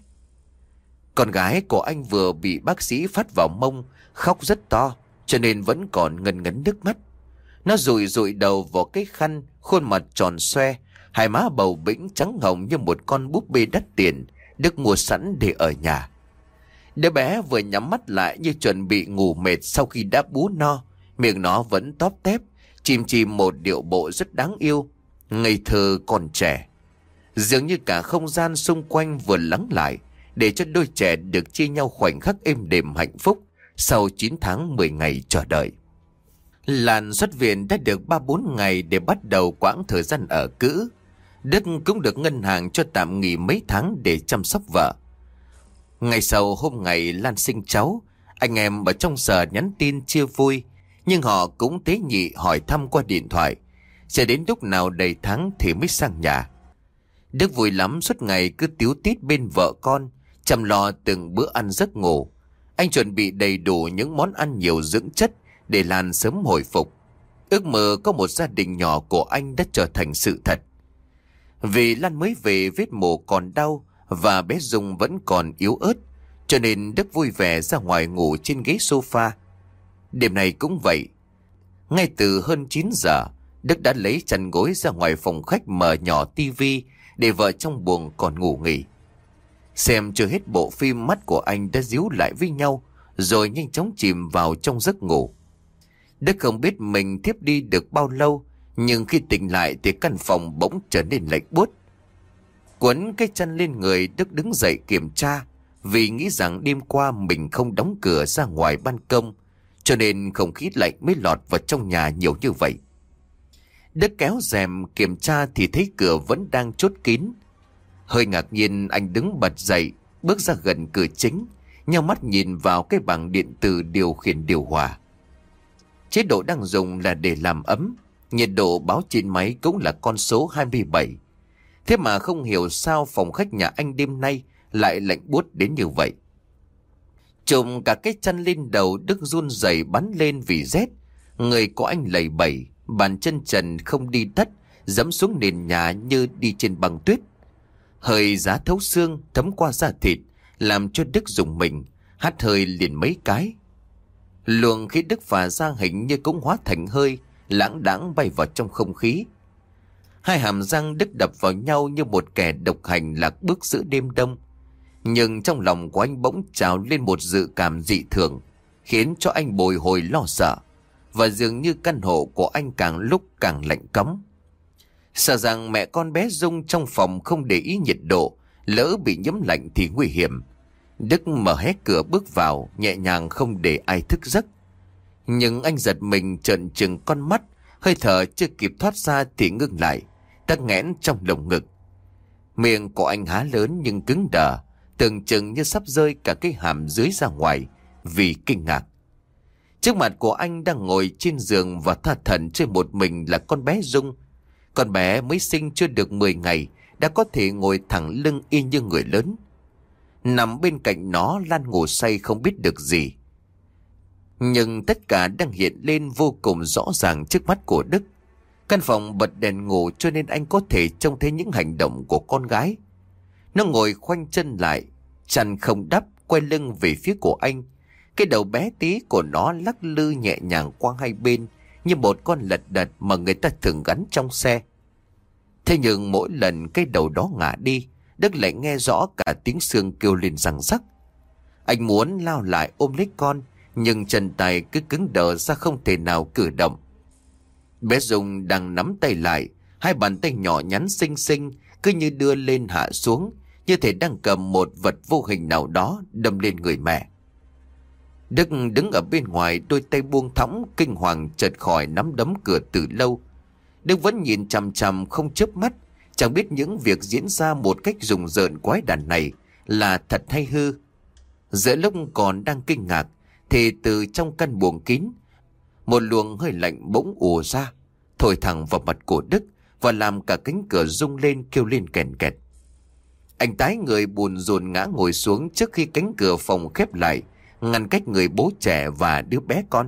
Con gái của anh vừa bị bác sĩ phát vào mông, khóc rất to, cho nên vẫn còn ngần ngấn nước mắt. Nó rụi rụi đầu vào cái khăn, khuôn mặt tròn xoe, hai má bầu bĩnh trắng hồng như một con búp bê đắt tiền Đức mua sẵn để ở nhà. Đứa bé vừa nhắm mắt lại như chuẩn bị ngủ mệt sau khi đã bú no, miệng nó vẫn tóp tép, chìm chìm một điệu bộ rất đáng yêu, ngây thơ còn trẻ. Dường như cả không gian xung quanh vừa lắng lại, để cho đôi trẻ được chia nhau khoảnh khắc êm đềm hạnh phúc sau 9 tháng 10 ngày chờ đợi. Lan xuất viện đã được 3-4 ngày để bắt đầu quãng thời gian ở cữ. Đức cũng được ngân hàng cho tạm nghỉ mấy tháng để chăm sóc vợ. Ngày sau hôm ngày Lan sinh cháu, anh em ở trong sở nhắn tin chia vui, nhưng họ cũng tế nhị hỏi thăm qua điện thoại. Sẽ đến lúc nào đầy tháng thì mới sang nhà. Đức vui lắm, suốt ngày cứ tíu tít bên vợ con, chăm lo từng bữa ăn giấc ngủ. Anh chuẩn bị đầy đủ những món ăn nhiều dưỡng chất để Lan sớm hồi phục. Ước mơ có một gia đình nhỏ của anh đã trở thành sự thật. Vì Lan mới về, vết mổ còn đau và bé Dung vẫn còn yếu ớt, cho nên Đức vui vẻ ra ngoài ngủ trên ghế sofa. Đêm này cũng vậy. Ngay từ hơn 9 giờ, Đức đã lấy chăn gối ra ngoài phòng khách mở nhỏ tivi để vợ trong buồng còn ngủ nghỉ. Xem chưa hết bộ phim, mắt của anh đã díu lại với nhau rồi nhanh chóng chìm vào trong giấc ngủ. Đức không biết mình thiếp đi được bao lâu, nhưng khi tỉnh lại thì căn phòng bỗng trở nên lạnh buốt. Quấn cái chăn lên người, Đức đứng dậy kiểm tra, vì nghĩ rằng đêm qua mình không đóng cửa ra ngoài ban công, cho nên không khí lạnh mới lọt vào trong nhà nhiều như vậy. Đức kéo rèm kiểm tra thì thấy cửa vẫn đang chốt kín. Hơi ngạc nhiên, anh đứng bật dậy, bước ra gần cửa chính, nheo mắt nhìn vào cái bảng điện tử điều khiển điều hòa. Chế độ đang dùng là để làm ấm, nhiệt độ báo trên máy cũng là con số 27. Thế mà không hiểu sao phòng khách nhà anh đêm nay lại lạnh buốt đến như vậy. Trùm cả cái chăn lên đầu, Đức run rẩy bắn lên vì rét. Người của anh lầy bẩy, bàn chân trần không đi đất, dẫm xuống nền nhà như đi trên băng tuyết. Hơi giá thấu xương thấm qua da thịt, làm cho Đức rùng mình, hắt hơi liền mấy cái. Luồng khí Đức phả ra hình như cũng hóa thành hơi, lãng đãng bay vào trong không khí. Hai hàm răng Đức đập vào nhau như một kẻ độc hành lạc bước giữa đêm đông. Nhưng trong lòng của anh bỗng trào lên một dự cảm dị thường, khiến cho anh bồi hồi lo sợ. Và dường như căn hộ của anh càng lúc càng lạnh cóng. Sợ rằng mẹ con bé Dung trong phòng không để ý nhiệt độ, lỡ bị nhiễm lạnh thì nguy hiểm. Đức mở hé cửa bước vào, nhẹ nhàng không để ai thức giấc. Nhưng anh giật mình trợn trừng con mắt, hơi thở chưa kịp thoát ra thì ngưng lại, tắc nghẽn trong lồng ngực. Miệng của anh há lớn nhưng cứng đờ, tưởng chừng như sắp rơi cả cái hàm dưới ra ngoài vì kinh ngạc. Trước mặt của anh đang ngồi trên giường và tha thẩn chơi một mình là con bé Dung. Con bé mới sinh chưa được 10 ngày đã có thể ngồi thẳng lưng y như người lớn. Nằm bên cạnh nó Lan ngủ say không biết được gì. Nhưng tất cả đang hiện lên vô cùng rõ ràng trước mắt của Đức. Căn phòng bật đèn ngủ cho nên anh có thể trông thấy những hành động của con gái. Nó ngồi khoanh chân lại, chăn không đắp, quay lưng về phía của anh. Cái đầu bé tí của nó lắc lư nhẹ nhàng qua hai bên như một con lật đật mà người ta thường gắn trong xe. Thế nhưng mỗi lần cái đầu đó ngả đi, Đức lại nghe rõ cả tiếng xương kêu lên răng rắc. Anh muốn lao lại ôm lấy con, nhưng chân tay cứ cứng đờ ra không thể nào cử động. Bé Dung đang nắm tay lại, hai bàn tay nhỏ nhắn xinh xinh cứ như đưa lên hạ xuống, như thể đang cầm một vật vô hình nào đó đâm lên người mẹ. Đức đứng ở bên ngoài, đôi tay buông thõng, kinh hoàng chợt khỏi nắm đấm cửa từ lâu. Đức vẫn nhìn chằm chằm không chớp mắt, chẳng biết những việc diễn ra một cách rùng rợn quái đản này là thật hay hư. Giữa lúc còn đang kinh ngạc thì từ trong căn buồng kín, một luồng hơi lạnh bỗng ùa ra, thổi thẳng vào mặt của Đức và làm cả cánh cửa rung lên kêu lên kèn kẹt. Anh tái người buồn rồn ngã ngồi xuống trước khi cánh cửa phòng khép lại, ngăn cách người bố trẻ và đứa bé con.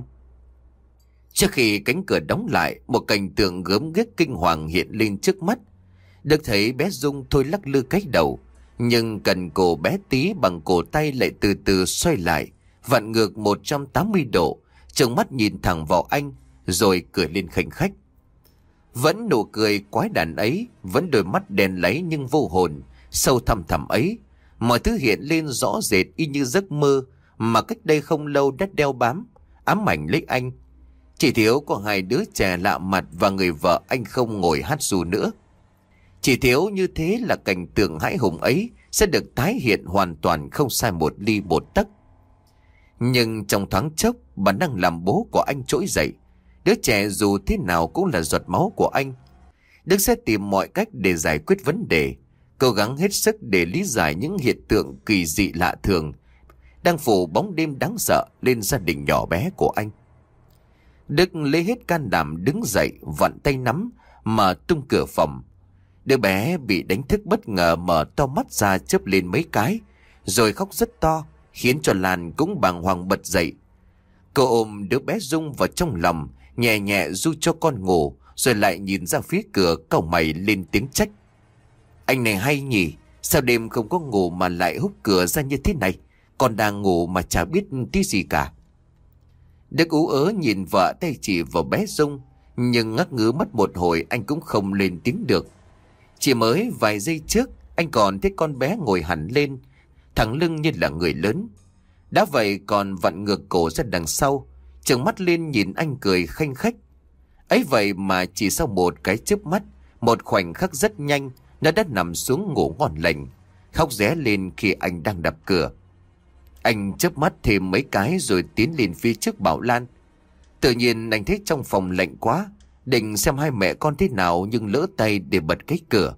Trước khi cánh cửa đóng lại, một cảnh tượng gớm ghiếc kinh hoàng hiện lên trước mắt. Được thấy bé Dung thôi lắc lư cái đầu, nhưng cần cổ bé tí bằng cổ tay lại từ từ xoay lại, vặn ngược 180 độ, trừng mắt nhìn thẳng vào anh, rồi cười lên khanh khách. Vẫn nụ cười quái đản ấy, vẫn đôi mắt đen láy nhưng vô hồn, sâu thẳm thẳm ấy. Mọi thứ hiện lên rõ rệt y như giấc mơ mà cách đây không lâu đã đeo bám, ám ảnh lấy anh. Chỉ thiếu có hai đứa trẻ lạ mặt và người vợ anh không ngồi hát ru nữa. Chỉ thiếu như thế là cảnh tượng hãi hùng ấy sẽ được tái hiện hoàn toàn không sai một ly một tấc. Nhưng trong thoáng chốc, bản năng làm bố của anh trỗi dậy. Đứa trẻ dù thế nào cũng là giọt máu của anh. Đức sẽ tìm mọi cách để giải quyết vấn đề, cố gắng hết sức để lý giải những hiện tượng kỳ dị lạ thường đang phủ bóng đêm đáng sợ lên gia đình nhỏ bé của anh. Đức lấy hết can đảm đứng dậy, vặn tay nắm, mở tung cửa phòng. Đứa bé bị đánh thức bất ngờ mở to mắt ra chớp lên mấy cái, rồi khóc rất to, khiến cho Lan cũng bàng hoàng bật dậy. Cô ôm đứa bé Dung vào trong lòng, nhẹ nhẹ ru cho con ngủ, rồi lại nhìn ra phía cửa cau mày lên tiếng trách. Anh này hay nhỉ, sao đêm không có ngủ mà lại húc cửa ra như thế này, con đang ngủ mà chả biết tí gì cả. Đức ú ớ nhìn vợ tay chỉ vào bé Dung, nhưng ngắc ngứ mất một hồi anh cũng không lên tiếng được. Chỉ mới vài giây trước anh còn thấy con bé ngồi hẳn lên, thẳng lưng như là người lớn. Đã vậy còn vặn ngược cổ ra đằng sau, trừng mắt lên nhìn anh cười khanh khách. Ấy vậy mà chỉ sau một cái chớp mắt, một khoảnh khắc rất nhanh, nó đã nằm xuống ngủ ngon lành, khóc ré lên khi anh đang đập cửa. Anh chớp mắt thêm mấy cái rồi tiến lên phía trước bảo Lan. Tự nhiên anh thấy trong phòng lạnh quá, định xem hai mẹ con thế nào nhưng lỡ tay để bật cái cửa.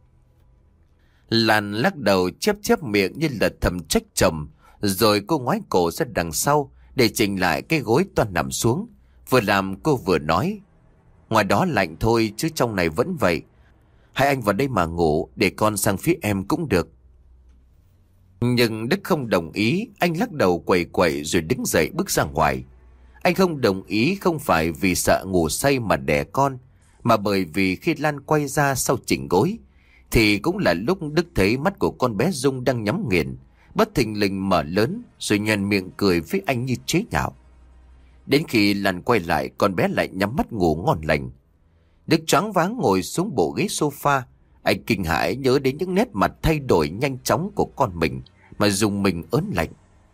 Lan lắc đầu chép chép miệng như là thầm trách chồng, rồi cô ngoái cổ ra đằng sau để chỉnh lại cái gối toàn nằm xuống. Vừa làm cô vừa nói, ngoài đó lạnh thôi chứ trong này vẫn vậy. Hai anh vào đây mà ngủ, để con sang phía em cũng được. Nhưng Đức không đồng ý, anh lắc đầu quẩy quẩy rồi đứng dậy bước ra ngoài. Anh không đồng ý không phải vì sợ ngủ say mà đẻ con, mà bởi vì khi Lan quay ra sau chỉnh gối, thì cũng là lúc Đức thấy mắt của con bé Dung đang nhắm nghiền, bất thình lình mở lớn rồi nhoẻn miệng cười với anh như chế nhạo. Đến khi Lan quay lại, con bé lại nhắm mắt ngủ ngon lành. Đức choáng váng ngồi xuống bộ ghế sofa, anh kinh hãi nhớ đến những nét mặt thay đổi nhanh chóng của con mình mà dùng mình ớn lạnh.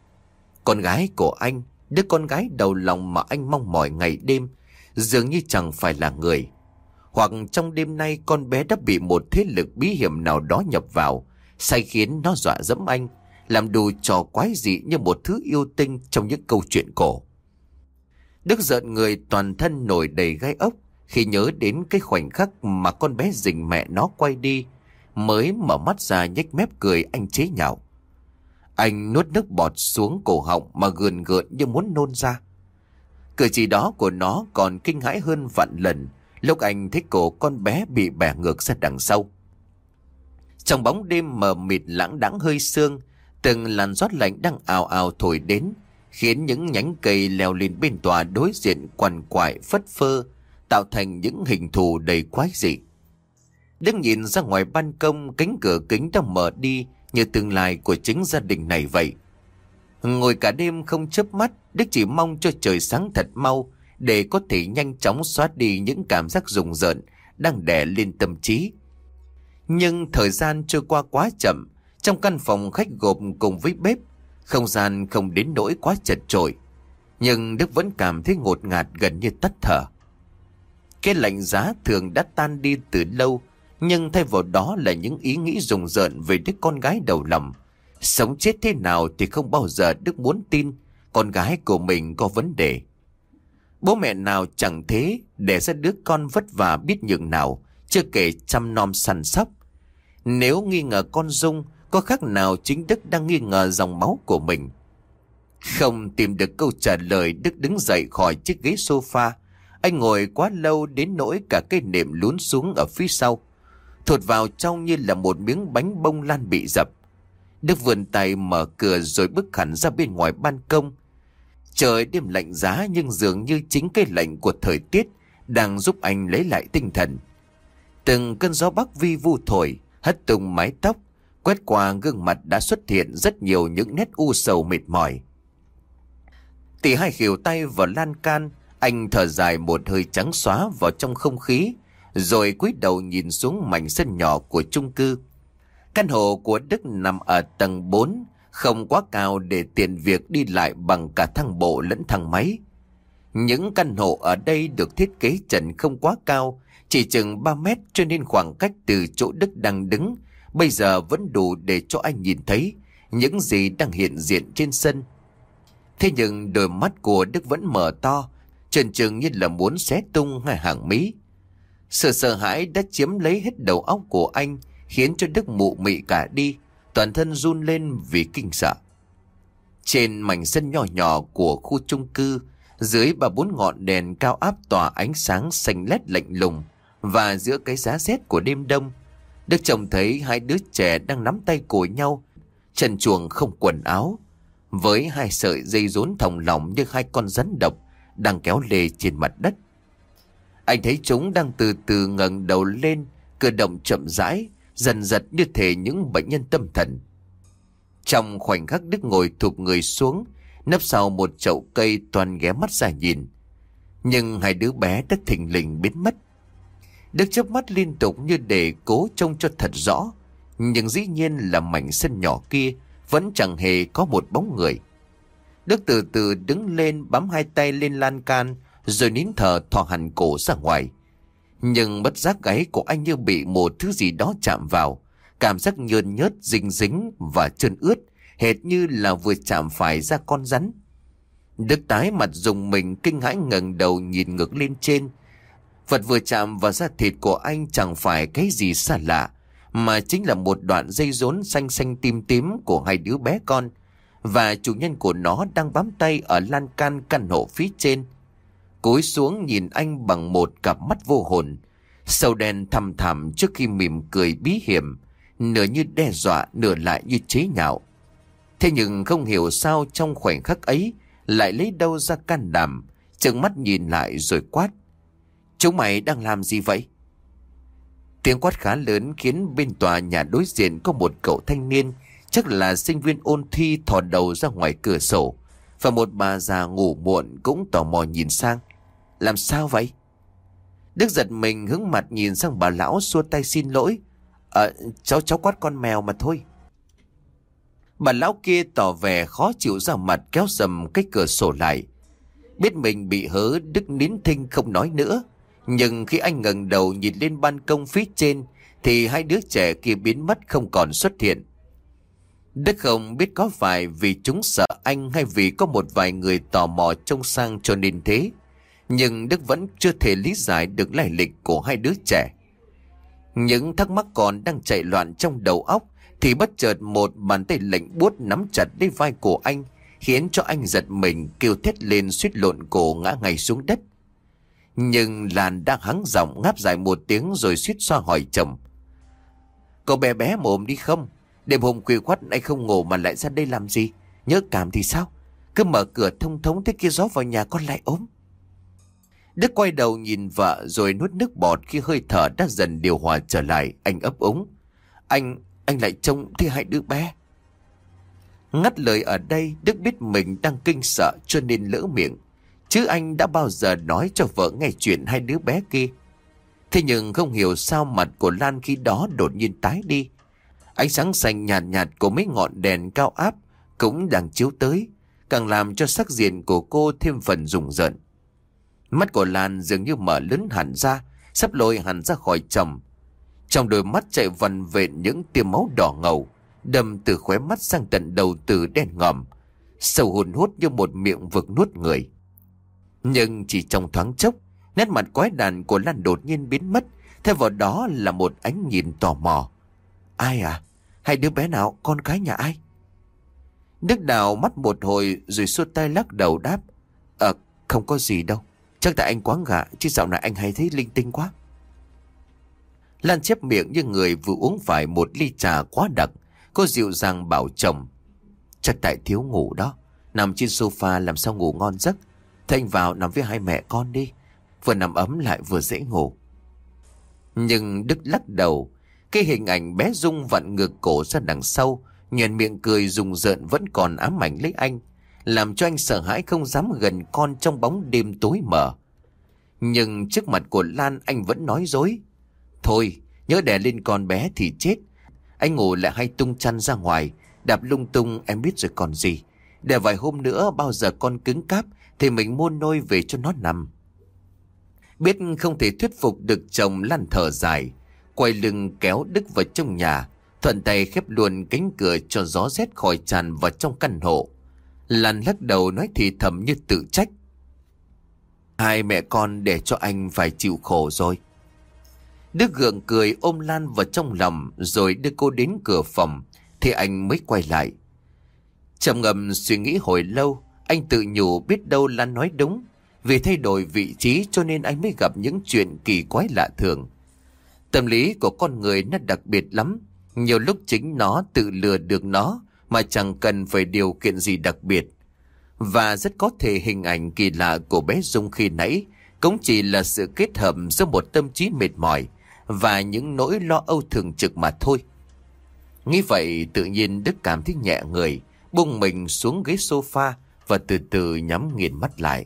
Con gái của anh, đứa con gái đầu lòng mà anh mong mỏi ngày đêm, dường như chẳng phải là người. Hoặc trong đêm nay con bé đã bị một thế lực bí hiểm nào đó nhập vào, sai khiến nó dọa dẫm anh, làm đủ trò quái dị như một thứ yêu tinh trong những câu chuyện cổ. Đức giận người toàn thân nổi đầy gai ốc khi nhớ đến cái khoảnh khắc mà con bé rình mẹ nó quay đi. Mới mở mắt ra nhếch mép cười, anh chế nhạo. Anh nuốt nước bọt xuống cổ họng mà gườn gợn như muốn nôn ra. Cử chỉ đó của nó còn kinh hãi hơn vạn lần lúc anh thấy cổ con bé bị bẻ ngược ra đằng sau. Trong bóng đêm mờ mịt lãng đãng hơi sương, từng làn gió lạnh đang ào ào thổi đến, khiến những nhánh cây leo lên bên tòa đối diện quằn quại phất phơ, tạo thành những hình thù đầy quái dị. Đứng nhìn ra ngoài ban công, cánh cửa kính đã mở đi như tương lai của chính gia đình này vậy. Ngồi cả đêm không chớp mắt, Đức chỉ mong cho trời sáng thật mau để có thể nhanh chóng xóa đi những cảm giác rùng rợn đang đè lên tâm trí. Nhưng thời gian trôi qua quá chậm. Trong căn phòng khách gộp cùng với bếp, không gian không đến nỗi quá chật chội, nhưng Đức vẫn cảm thấy ngột ngạt gần như tắt thở. Cái lạnh giá thường đã tan đi từ lâu, nhưng thay vào đó là những ý nghĩ rùng rợn về đứa con gái đầu lòng. Sống chết thế nào thì không bao giờ Đức muốn tin con gái của mình có vấn đề. Bố mẹ nào chẳng thế, đẻ ra đứa con vất vả biết nhường nào, chưa kể chăm nom săn sóc. Nếu nghi ngờ con Dung, có khác nào chính Đức đang nghi ngờ dòng máu của mình. Không tìm được câu trả lời, Đức đứng dậy khỏi chiếc ghế sofa. Anh ngồi quá lâu đến nỗi cả cái nệm lún xuống ở phía sau, thụt vào trong như là một miếng bánh bông lan bị dập. Đức vươn tay mở cửa rồi bước hẳn ra bên ngoài ban công. Trời đêm lạnh giá, nhưng dường như chính cái lạnh của thời tiết đang giúp anh lấy lại tinh thần. Từng cơn gió bắc vi vu thổi, hất tung mái tóc, quét qua gương mặt đã xuất hiện rất nhiều những nét u sầu mệt mỏi. Tỉ hai khỉu tay vào lan can, anh thở dài một hơi trắng xóa vào trong không khí, rồi cúi đầu nhìn xuống mảnh sân nhỏ của chung cư. Căn hộ của Đức nằm ở tầng 4, không quá cao để tiện việc đi lại bằng cả thang bộ lẫn thang máy. Những căn hộ ở đây được thiết kế trần không quá cao, chỉ chừng 3 mét, cho nên khoảng cách từ chỗ Đức đang đứng bây giờ vẫn đủ để cho anh nhìn thấy những gì đang hiện diện trên sân. Thế nhưng đôi mắt của Đức vẫn mở to, trần trừng như là muốn xé tung hai hàng mí. Sự sợ hãi đã chiếm lấy hết đầu óc của anh, khiến cho Đức mụ mị cả đi, toàn thân run lên vì kinh sợ. Trên mảnh sân nhỏ nhỏ của khu chung cư, dưới 3-4 ngọn đèn cao áp tỏa ánh sáng xanh lét lạnh lùng, và giữa cái giá rét của đêm đông, Đức trông thấy hai đứa trẻ đang nắm tay của nhau, trần truồng không quần áo, với hai sợi dây rốn thòng lọng như hai con rắn độc đang kéo lê trên mặt đất. Anh thấy chúng đang từ từ ngẩng đầu lên, cử động chậm rãi, dần dật như thể những bệnh nhân tâm thần. Trong khoảnh khắc Đức ngồi thụp người xuống, nấp sau một chậu cây, toàn ghé mắt ra nhìn. Nhưng hai đứa bé đã thình lình biến mất. Đức chớp mắt liên tục như để cố trông cho thật rõ, nhưng dĩ nhiên là mảnh sân nhỏ kia vẫn chẳng hề có một bóng người. Đức từ từ đứng lên, bám hai tay lên lan can, rồi nín thở thò hẳn cổ ra ngoài. Nhưng bất giác gáy của anh như bị một thứ gì đó chạm vào, cảm giác nhơn nhớt, dính dính và trơn ướt, hệt như là vừa chạm phải da con rắn. Đức tái mặt rùng mình, kinh hãi ngẩng đầu nhìn ngược lên trên. Vật vừa chạm vào da thịt của anh chẳng phải cái gì xa lạ, mà chính là một đoạn dây rốn xanh xanh tím tím của hai đứa bé con, và chủ nhân của nó đang bám tay ở lan can căn hộ phía trên. Cúi xuống nhìn anh bằng một cặp mắt vô hồn, sâu đen thăm thẳm trước khi mỉm cười bí hiểm, nửa như đe dọa, nửa lại như chế nhạo. Thế nhưng không hiểu sao trong khoảnh khắc ấy lại lấy đâu ra can đảm, trừng mắt nhìn lại rồi quát: "Chúng mày đang làm gì vậy?" Tiếng quát khá lớn khiến bên tòa nhà đối diện có một cậu thanh niên, chắc là sinh viên ôn thi, thò đầu ra ngoài cửa sổ, và một bà già ngủ muộn cũng tò mò nhìn sang. "Làm sao vậy?" Đức giật mình hướng mặt nhìn sang bà lão, xua tay xin lỗi. Cháu quát con mèo mà thôi." Bà lão kia tỏ vẻ khó chịu ra mặt, kéo sầm cái cửa sổ lại. Biết mình bị hớ, Đức nín thinh không nói nữa. Nhưng khi anh ngẩng đầu nhìn lên ban công phía trên thì hai đứa trẻ kia biến mất không còn xuất hiện. Đức không biết có phải vì chúng sợ anh hay vì có một vài người tò mò trông sang cho nên thế. Nhưng Đức vẫn chưa thể lý giải được lai lịch của hai đứa trẻ. Những thắc mắc còn đang chạy loạn trong đầu óc thì bất chợt một bàn tay lạnh buốt nắm chặt lấy vai của anh, khiến cho anh giật mình kêu thét lên, suýt lộn cổ ngã ngay xuống đất. Nhưng Lan đang hắng giọng ngáp dài một tiếng rồi suýt xoa hỏi chồng: "Cậu bé bé mồm đi không? Đêm hôm khuya khoắt anh không ngủ mà lại ra đây làm gì? Nhớ cảm thì sao? Cứ mở cửa thông thống thế kia gió vào nhà con lại ốm." Đức quay đầu nhìn vợ rồi nuốt nước bọt khi hơi thở đã dần điều hòa trở lại. Anh ấp úng: Anh lại trông thấy hai đứa bé." Ngắt lời ở đây, Đức biết mình đang kinh sợ cho nên lỡ miệng, chứ anh đã bao giờ nói cho vợ nghe chuyện hai đứa bé kia. Thế nhưng không hiểu sao mặt của Lan khi đó đột nhiên tái đi. Ánh sáng xanh nhạt nhạt của mấy ngọn đèn cao áp cũng đang chiếu tới, càng làm cho sắc diện của cô thêm phần rùng rợn. Mắt của Lan dường như mở lớn hẳn ra, sắp lôi hẳn ra khỏi chồng. Trong đôi mắt chạy vần vện những tia máu đỏ ngầu, đâm từ khóe mắt sang tận đầu từ đen ngòm, sâu hùn hút như một miệng vực nuốt người. Nhưng chỉ trong thoáng chốc, nét mặt quái đản của Lan đột nhiên biến mất, thay vào đó là một ánh nhìn tò mò. "Ai à? Hai đứa bé nào? Con cái nhà ai?" Đức đào mắt một hồi rồi xua tay lắc đầu đáp: Không có gì đâu. Chắc tại anh quá gạ, chứ dạo này anh hay thấy linh tinh quá." Lan chép miệng như người vừa uống phải một ly trà quá đặc. Cô dịu dàng bảo chồng: "Chắc tại thiếu ngủ đó. Nằm trên sofa làm sao ngủ ngon giấc. Thế anh vào nằm với hai mẹ con đi, vừa nằm ấm lại vừa dễ ngủ." Nhưng Đức lắc đầu. Cái hình ảnh bé Dung vặn ngược cổ ra đằng sau, nhoẻn miệng cười rùng rợn vẫn còn ám ảnh lấy anh, làm cho anh sợ hãi không dám gần con trong bóng đêm tối mờ. Nhưng trước mặt của Lan anh vẫn nói dối: "Thôi, nhớ đè lên con bé thì chết. Anh ngủ lại hay tung chăn ra ngoài, đạp lung tung em biết rồi còn gì. Để vài hôm nữa bao giờ con cứng cáp thì mình mua nôi về cho nó nằm." Biết không thể thuyết phục được chồng, Lan thở dài, quay lưng kéo Đức vào trong nhà, thuận tay khép luôn cánh cửa cho gió rét khỏi tràn vào trong căn hộ. Lan lắc đầu nói thì thầm như tự trách: "Hai mẹ con để cho anh phải chịu khổ rồi." Đức gượng cười ôm Lan vào trong lòng rồi đưa cô đến cửa phòng thì anh mới quay lại. Trầm ngâm suy nghĩ hồi lâu, anh tự nhủ biết đâu Lan nói đúng. Vì thay đổi vị trí cho nên anh mới gặp những chuyện kỳ quái lạ thường. Tâm lý của con người nó đặc biệt lắm. Nhiều lúc chính nó tự lừa được nó mà chẳng cần phải điều kiện gì đặc biệt. Và rất có thể hình ảnh kỳ lạ của bé Dung khi nãy cũng chỉ là sự kết hợp giữa một tâm trí mệt mỏi và những nỗi lo âu thường trực mà thôi. Nghĩ vậy tự nhiên Đức cảm thấy nhẹ người, buông mình xuống ghế sofa và từ từ nhắm nghiền mắt lại.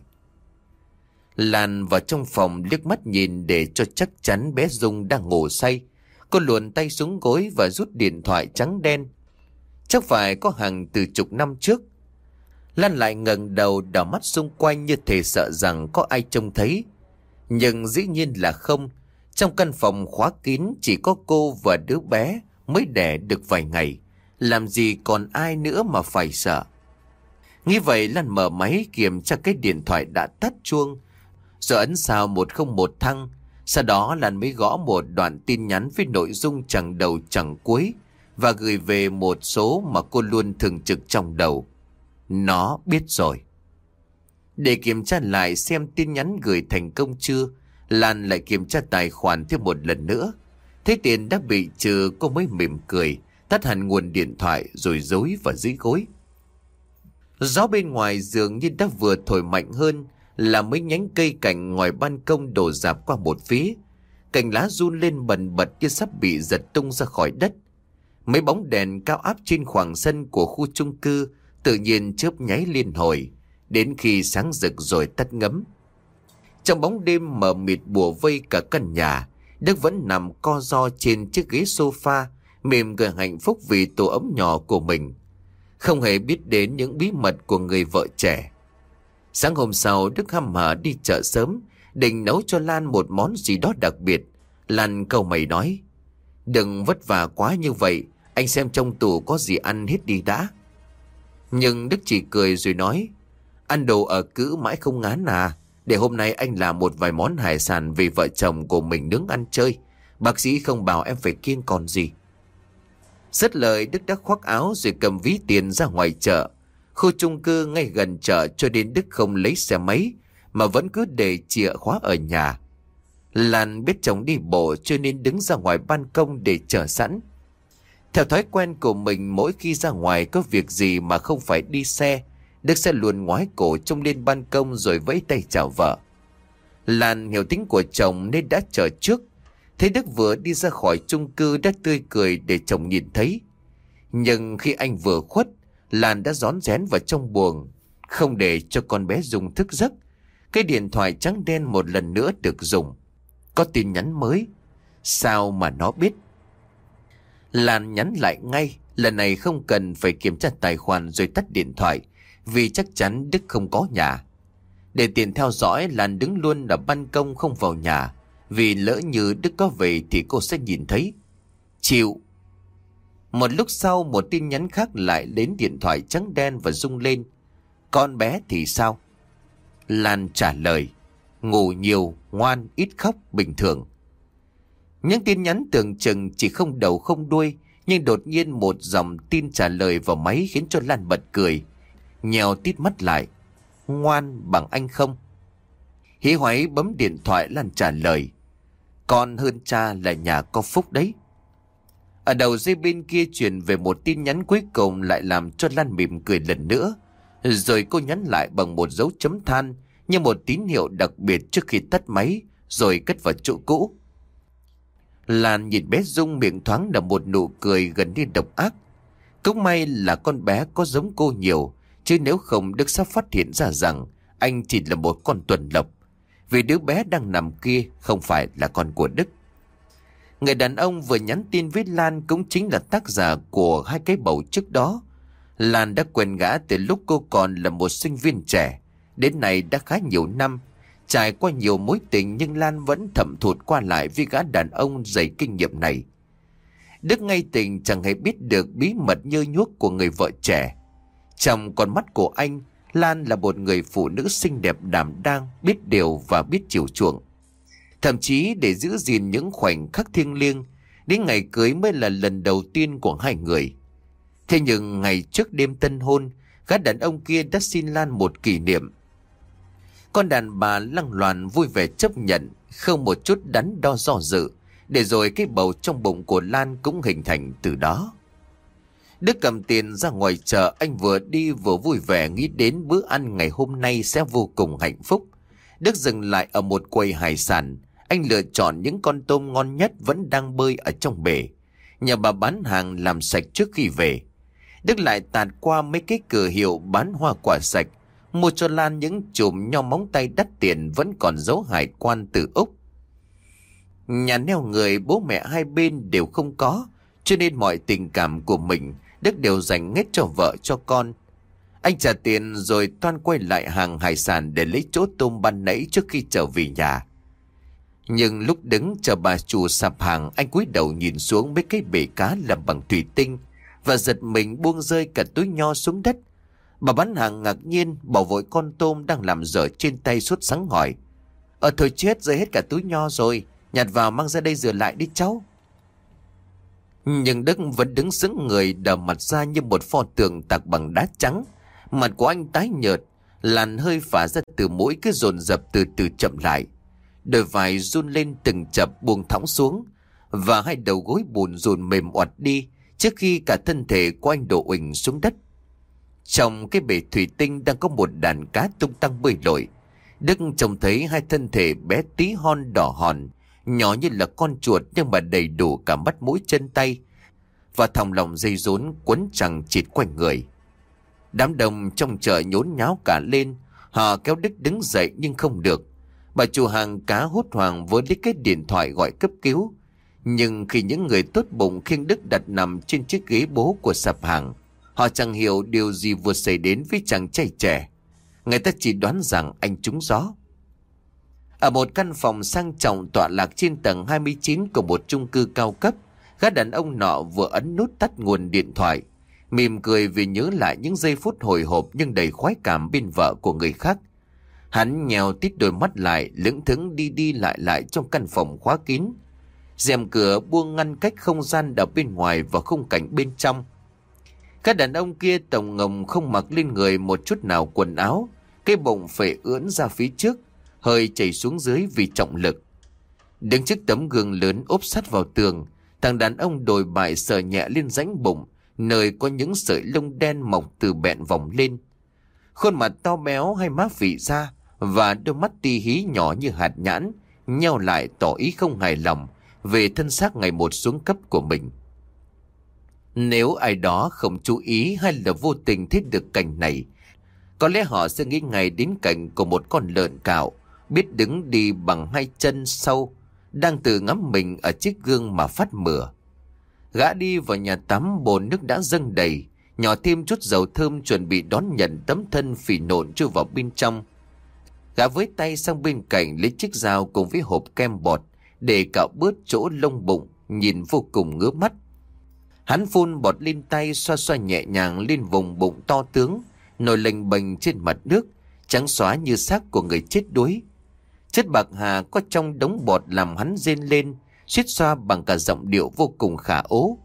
Lan vào trong phòng liếc mắt nhìn để cho chắc chắn bé Dung đang ngủ say. Cô luồn tay xuống gối và rút điện thoại trắng đen. Chắc phải có hàng từ chục năm trước. Lan lại ngẩng đầu đảo mắt xung quanh như thể sợ rằng có ai trông thấy. Nhưng dĩ nhiên là không. Trong căn phòng khóa kín chỉ có cô và đứa bé mới đẻ được vài ngày. Làm gì còn ai nữa mà phải sợ. Nghĩ vậy Lan mở máy kiểm tra cái điện thoại đã tắt chuông, rồi ấn sao 101 thăng. Sau đó Lan mới gõ một đoạn tin nhắn với nội dung chẳng đầu chẳng cuối và gửi về một số mà cô luôn thường trực trong đầu: "Nó biết rồi." Để kiểm tra lại xem tin nhắn gửi thành công chưa, Lan lại kiểm tra tài khoản thêm một lần nữa. Thấy tiền đã bị trừ, cô mới mỉm cười, tắt hẳn nguồn điện thoại rồi giấu vào dưới gối. Gió bên ngoài dường như đã vừa thổi mạnh hơn, là mấy nhánh cây cành ngoài ban công đổ rạp qua một phía. Cành lá run lên bần bật như sắp bị giật tung ra khỏi đất. Mấy bóng đèn cao áp trên khoảng sân của khu chung cư tự nhiên chớp nháy liên hồi, đến khi sáng rực rồi tắt ngấm. Trong bóng đêm mờ mịt bùa vây cả căn nhà, Đức vẫn nằm co ro trên chiếc ghế sofa, mềm cười hạnh phúc vì tổ ấm nhỏ của mình. không hề biết đến những bí mật của người vợ trẻ. Sáng hôm sau, Đức hăm hở đi chợ sớm, định nấu cho Lan một món gì đó đặc biệt. Lan cau mày nói: "Đừng vất vả quá như vậy, anh xem trong tủ có gì ăn hết đi đã." Nhưng Đức chỉ cười rồi nói: "Ăn đồ ở cữ mãi không ngán à. Để hôm nay anh làm một vài món hải sản vì vợ chồng của mình nướng ăn chơi. Bác sĩ không bảo em phải kiêng còn gì." Dứt lời, Đức đã khoác áo rồi cầm ví tiền ra ngoài chợ. Khu chung cư ngay gần chợ cho đến Đức không lấy xe máy mà vẫn cứ để chìa khóa ở nhà. Lan biết chồng đi bộ cho nên đứng ra ngoài ban công để chờ sẵn. Theo thói quen của mình, mỗi khi ra ngoài có việc gì mà không phải đi xe, Đức sẽ luôn ngoái cổ trông lên ban công rồi vẫy tay chào vợ. Lan hiểu tính của chồng nên đã chờ trước. Thấy Đức vừa đi ra khỏi chung cư đã tươi cười để chồng nhìn thấy. Nhưng khi anh vừa khuất, Lan đã rón rén vào trong buồng, không để cho con bé Dung thức giấc. Cái điện thoại trắng đen một lần nữa được dùng. Có tin nhắn mới. Sao mà nó biết? Lan nhắn lại ngay. Lần này không cần phải kiểm tra tài khoản rồi tắt điện thoại, vì chắc chắn Đức không có nhà. Để tiện theo dõi, Lan đứng luôn ở ban công không vào nhà, vì lỡ như Đức có về thì cô sẽ nhìn thấy. Chịu. Một lúc sau, một tin nhắn khác lại đến điện thoại trắng đen và rung lên. Con bé thì sao? Lan trả lời: ngủ nhiều, ngoan, ít khóc, bình thường. Những tin nhắn tưởng chừng chỉ không đầu không đuôi, nhưng đột nhiên một dòng tin trả lời vào máy khiến cho Lan bật cười, nhèo tít mắt lại. Ngoan bằng anh không? Hí hoáy bấm điện thoại, Lan trả lời: con hơn cha là nhà có phúc đấy. Ở đầu dây bên kia truyền về một tin nhắn cuối cùng lại làm cho Lan mỉm cười lần nữa. Rồi cô nhắn lại bằng một dấu chấm than như một tín hiệu đặc biệt trước khi tắt máy, rồi cất vào chỗ cũ. Lan nhìn bé Dung, miệng thoáng là một nụ cười gần như độc ác. Cũng may là con bé có giống cô nhiều, chứ nếu không Đức sắp phát hiện ra rằng anh chỉ là một con tuần lộc, vì đứa bé đang nằm kia không phải là con của Đức. Người đàn ông vừa nhắn tin với Lan cũng chính là tác giả của hai cái bầu trước đó. Lan đã quen gã từ lúc cô còn là một sinh viên trẻ, đến nay đã khá nhiều năm. Trải qua nhiều mối tình nhưng Lan vẫn thẩm thụt qua lại với gã đàn ông dày kinh nghiệm này. Đức ngay tình chẳng hề biết được bí mật nhơ nhuốc của người vợ trẻ. Trong con mắt của anh, Lan là một người phụ nữ xinh đẹp đảm đang, biết điều và biết chiều chuộng. Thậm chí để giữ gìn những khoảnh khắc thiêng liêng, đến ngày cưới mới là lần đầu tiên của hai người. Thế nhưng ngày trước đêm tân hôn, gã đàn ông kia đã xin Lan một kỷ niệm. Con đàn bà lăng loàn vui vẻ chấp nhận, không một chút đắn đo do dự, để rồi cái bầu trong bụng của Lan cũng hình thành từ đó. Đức cầm tiền ra ngoài chợ, anh vừa đi vừa vui vẻ nghĩ đến bữa ăn ngày hôm nay sẽ vô cùng hạnh phúc. Đức dừng lại ở một quầy hải sản, anh lựa chọn những con tôm ngon nhất vẫn đang bơi ở trong bể. Nhà bà bán hàng làm sạch trước khi về. Đức lại tạt qua mấy cái cửa hiệu bán hoa quả sạch, mua cho Lan những chùm nho móng tay đắt tiền vẫn còn dấu hải quan từ Úc. Nhà neo người bố mẹ hai bên đều không có, cho nên mọi tình cảm của mình Đức đều dành hết cho vợ cho con. Anh trả tiền rồi toan quay lại hàng hải sản để lấy chỗ tôm ban nãy trước khi trở về nhà. Nhưng lúc đứng chờ bà chủ sạp hàng, anh cúi đầu nhìn xuống mấy cái bể cá làm bằng thủy tinh và giật mình buông rơi cả túi nho xuống đất. Bà bán hàng ngạc nhiên bỏ vội con tôm đang làm dở trên tay sốt sắng hỏi: thôi chết, rơi hết cả túi nho rồi, nhặt vào mang ra đây rửa lại đi cháu. Nhưng Đức vẫn đứng sững người, đờ mặt ra như một pho tượng tạc bằng đá trắng. Mặt của anh tái nhợt, làn hơi phả ra từ mũi cứ dồn dập từ từ chậm lại. Đôi vai run lên từng chập buông thõng xuống, và hai đầu gối bùn rùn mềm oặt đi trước khi cả thân thể của anh đổ uỳnh xuống đất. Trong cái bể thủy tinh đang có một đàn cá tung tăng bơi lội. Đức trông thấy hai thân thể bé tí hon đỏ hòn, nhỏ như là con chuột nhưng mà đầy đủ cả mắt mũi chân tay, và thòng lòng dây rốn quấn chằng chịt quanh người. Đám đông trong chợ nhốn nháo cả lên, họ kéo Đức đứng dậy nhưng không được. Bà chủ hàng cá hốt hoảng với lấy cái điện thoại gọi cấp cứu. Nhưng khi những người tốt bụng khiêng Đức đặt nằm trên chiếc ghế bố của sạp hàng, Họ chẳng hiểu điều gì vừa xảy đến với chàng trai trẻ. Người ta chỉ đoán rằng anh trúng gió. Ở một căn phòng sang trọng tọa lạc trên tầng 29 của một chung cư cao cấp, gã đàn ông nọ vừa ấn nút tắt nguồn điện thoại, mỉm cười vì nhớ lại những giây phút hồi hộp nhưng đầy khoái cảm bên vợ của người khác. Hắn nhèo tít đôi mắt lại, lững thững đi đi lại trong căn phòng khóa kín. Rèm cửa buông ngăn cách không gian ở bên ngoài và khung cảnh bên trong. Các đàn ông kia tổng ngồng không mặc lên người một chút nào quần áo, cái bụng phệ ưỡn ra phía trước, hơi chảy xuống dưới vì trọng lực. Đứng trước tấm gương lớn ốp sát vào tường, thằng đàn ông đồi bại sờ nhẹ lên rãnh bụng, nơi có những sợi lông đen mọc từ bẹn vòng lên. Khuôn mặt to béo hay má phì ra và đôi mắt ti hí nhỏ như hạt nhãn nheo lại tỏ ý không hài lòng về thân xác ngày một xuống cấp của mình. Nếu ai đó không chú ý hay là vô tình thấy được cảnh này, có lẽ họ sẽ nghĩ ngay đến cảnh của một con lợn cạo biết đứng đi bằng hai chân sau, đang tự ngắm mình ở chiếc gương mà phát mửa. Gã đi vào nhà tắm, bồn nước đã dâng đầy, nhỏ thêm chút dầu thơm chuẩn bị đón nhận tấm thân phì nộn chui vào bên trong. Gã với tay sang bên cạnh lấy chiếc dao cùng với hộp kem bọt để cạo bớt chỗ lông bụng, nhìn vô cùng ngứa mắt. Hắn phun bọt lên tay, xoa xoa nhẹ nhàng lên vùng bụng to tướng nổi lềnh bềnh trên mặt nước, trắng xóa như xác của người chết đuối. Chất bạc hà có trong đống bọt làm hắn rên lên, suýt xoa bằng cả giọng điệu vô cùng khả ố.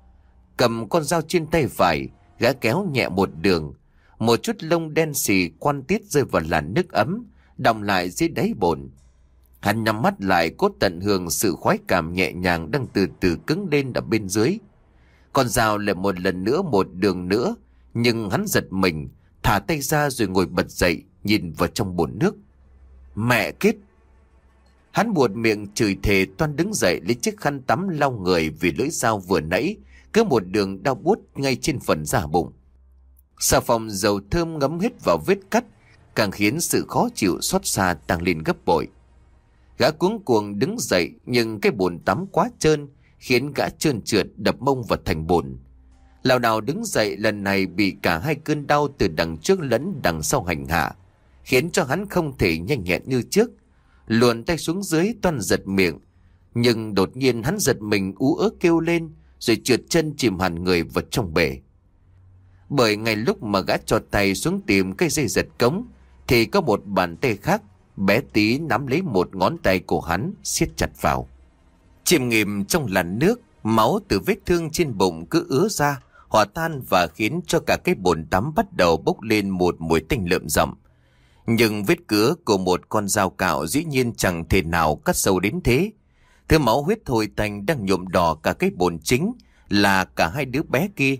Cầm con dao trên tay phải, gã kéo nhẹ một đường, một chút lông đen xì quan tiết rơi vào làn nước ấm, đọng lại dưới đáy bồn. Hắn nhắm mắt lại, cố tận hưởng sự khoái cảm nhẹ nhàng đang từ từ cứng lên ở bên dưới. Con dao lại một lần nữa, một đường nữa, nhưng hắn giật mình, thả tay ra rồi ngồi bật dậy, nhìn vào trong bồn nước. Mẹ kiếp! Hắn buột miệng chửi thề, toan đứng dậy lấy chiếc khăn tắm lau người vì lưỡi dao vừa nãy cứ một đường đau buốt ngay trên phần da bụng. Xà phòng dầu thơm ngấm hết vào vết cắt, càng khiến sự khó chịu xót xa tăng lên gấp bội. Gã cuống cuồng đứng dậy, nhưng cái bồn tắm quá trơn khiến gã trơn trượt đập mông vào thành bồn. Lảo đảo đứng dậy, lần này bị cả hai cơn đau từ đằng trước lẫn đằng sau hành hạ, khiến cho hắn không thể nhanh nhẹn như trước. Luồn tay xuống dưới toan giật miệng, nhưng đột nhiên hắn giật mình ú ớ kêu lên, rồi trượt chân chìm hẳn người vào trong bể. Bởi ngay lúc mà gã trọt tay xuống tìm cây dây giật cống, thì có một bàn tay khác bé tí nắm lấy một ngón tay của hắn, siết chặt vào. Chìm nghỉm trong làn nước, máu từ vết thương trên bụng cứ ứa ra, hòa tan và khiến cho cả cái bồn tắm bắt đầu bốc lên một mùi tanh lợm giọng. Nhưng vết cứa của một con dao cạo dĩ nhiên chẳng thể nào cắt sâu đến thế. Thứ máu huyết thôi tanh đang nhuộm đỏ cả cái bồn chính là cả hai đứa bé kia.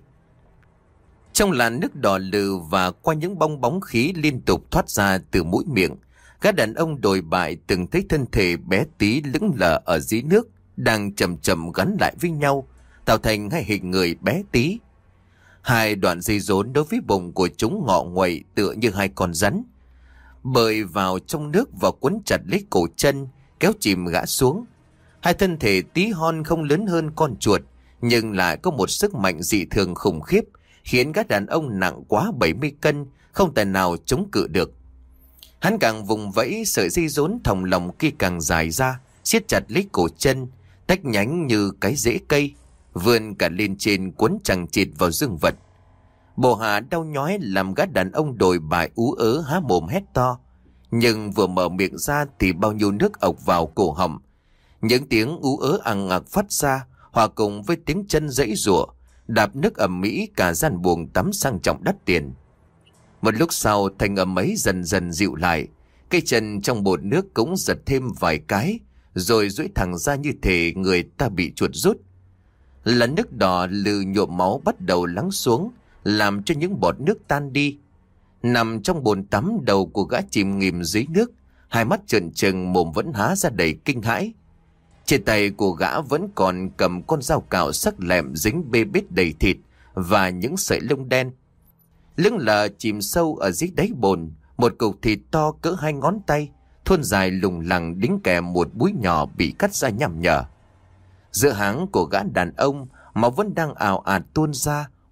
Trong làn nước đỏ lừ và qua những bong bóng khí liên tục thoát ra từ mũi miệng, các đàn ông đồi bại từng thấy thân thể bé tí lững lờ ở dưới nước đang chậm chậm gắn lại với nhau, tạo thành hai hình người bé tí. Hai đoạn dây rốn đối với bụng của chúng ngọ nguậy tựa như hai con rắn, bơi vào trong nước và quấn chặt lấy cổ chân, kéo chìm gã xuống. Hai thân thể tí hon không lớn hơn con chuột, nhưng lại có một sức mạnh dị thường khủng khiếp, khiến các đàn ông nặng quá 70 cân không tài nào chống cự được. Hắn càng vùng vẫy, sợi dây rốn thòng lòng kia càng dài ra, siết chặt lấy cổ chân, tách nhánh như cái rễ cây, vươn cả lên trên quấn chằng chịt vào dương vật. Bộ hạ đau nhói làm gã đàn ông đồi bại ú ớ há mồm hét to, nhưng vừa mở miệng ra thì bao nhiêu nước ộc vào cổ họng. Những tiếng ú ớ ằng ặc phát ra, hòa cùng với tiếng chân giãy giụa, đạp nước ầm ĩ cả gian buồng tắm sang trọng đắt tiền. Một lúc sau, thanh âm ấy dần dần dịu lại, cây chân trong bồn nước cũng giật thêm vài cái, rồi duỗi thẳng ra như thể người ta bị chuột rút. Làn nước đỏ lừ nhuộm máu bắt đầu lắng xuống, làm cho những bọt nước tan đi. Nằm trong bồn tắm, đầu của gã chìm nghỉm dưới nước, hai mắt trợn trừng, mồm vẫn há ra đầy kinh hãi. Trên tay của gã vẫn còn cầm con dao cạo sắc lẹm dính bê bết đầy thịt và những sợi lông đen. Lưng lờ chìm sâu ở dưới đáy bồn, một cục thịt to cỡ hai ngón tay, thon dài lủng lẳng đính kèm một búi nhỏ bị cắt ra nhằm nhở. Giữa háng của gã đàn ông, máu vẫn đang ào ạt tuôn ra,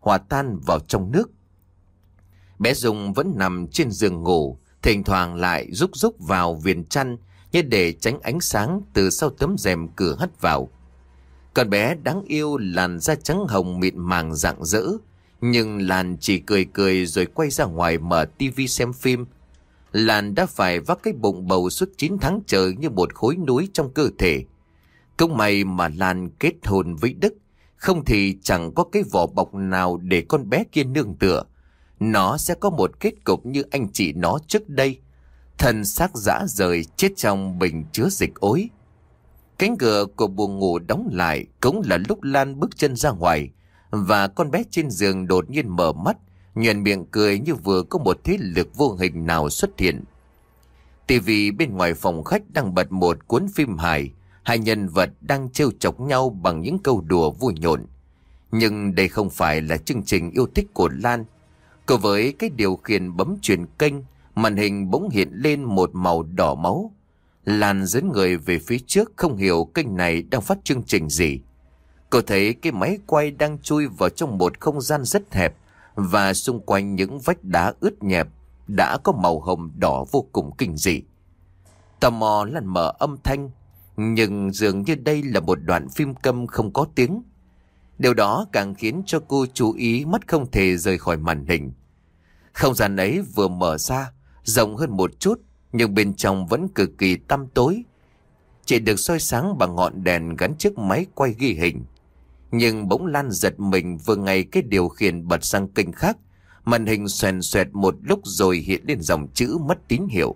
hòa tan vào trong nước. Bé Dung vẫn nằm trên giường ngủ, thỉnh thoảng lại rúc vào viền chăn như để tránh ánh sáng từ sau tấm rèm cửa hắt vào. Con bé đáng yêu làn da trắng hồng mịn màng rạng rỡ, nhưng Lan chỉ cười cười rồi quay ra ngoài mở tivi xem phim. Lan đã phải vác cái bụng bầu suốt 9 tháng trời như một khối núi trong cơ thể. Cũng may mà Lan kết hôn với Đức, không thì chẳng có cái vỏ bọc nào để con bé kia nương tựa. Nó sẽ có một kết cục như anh chị nó trước đây, thân xác rã rời chết trong bình chứa dịch ối. Cánh cửa của buồng ngủ đóng lại cũng là lúc Lan bước chân ra ngoài, và con bé trên giường đột nhiên mở mắt, nhoẻn miệng cười như vừa có một thế lực vô hình nào xuất hiện. Tivi bên ngoài phòng khách đang bật một cuốn phim hài, hai nhân vật đang trêu chọc nhau bằng những câu đùa vui nhộn. Nhưng đây không phải là chương trình yêu thích của Lan. Cô với cái điều khiển bấm chuyển kênh, màn hình bỗng hiện lên một màu đỏ máu. Lan dẫn người về phía trước, không hiểu kênh này đang phát chương trình gì. Cô thấy cái máy quay đang chui vào trong một không gian rất hẹp, và xung quanh những vách đá ướt nhẹp đã có màu hồng đỏ vô cùng kinh dị. Tò mò Lan mở âm thanh, nhưng dường như đây là một đoạn phim câm không có tiếng. Điều đó càng khiến cho cô chú ý, mắt không thể rời khỏi màn hình. Không gian ấy vừa mở ra, rộng hơn một chút, nhưng bên trong vẫn cực kỳ tăm tối, chỉ được soi sáng bằng ngọn đèn gắn trước máy quay ghi hình. Nhưng bỗng Lan giật mình vừa ngay cái điều khiển bật sang kênh khác, màn hình xoèn xoẹt một lúc rồi hiện lên dòng chữ mất tín hiệu.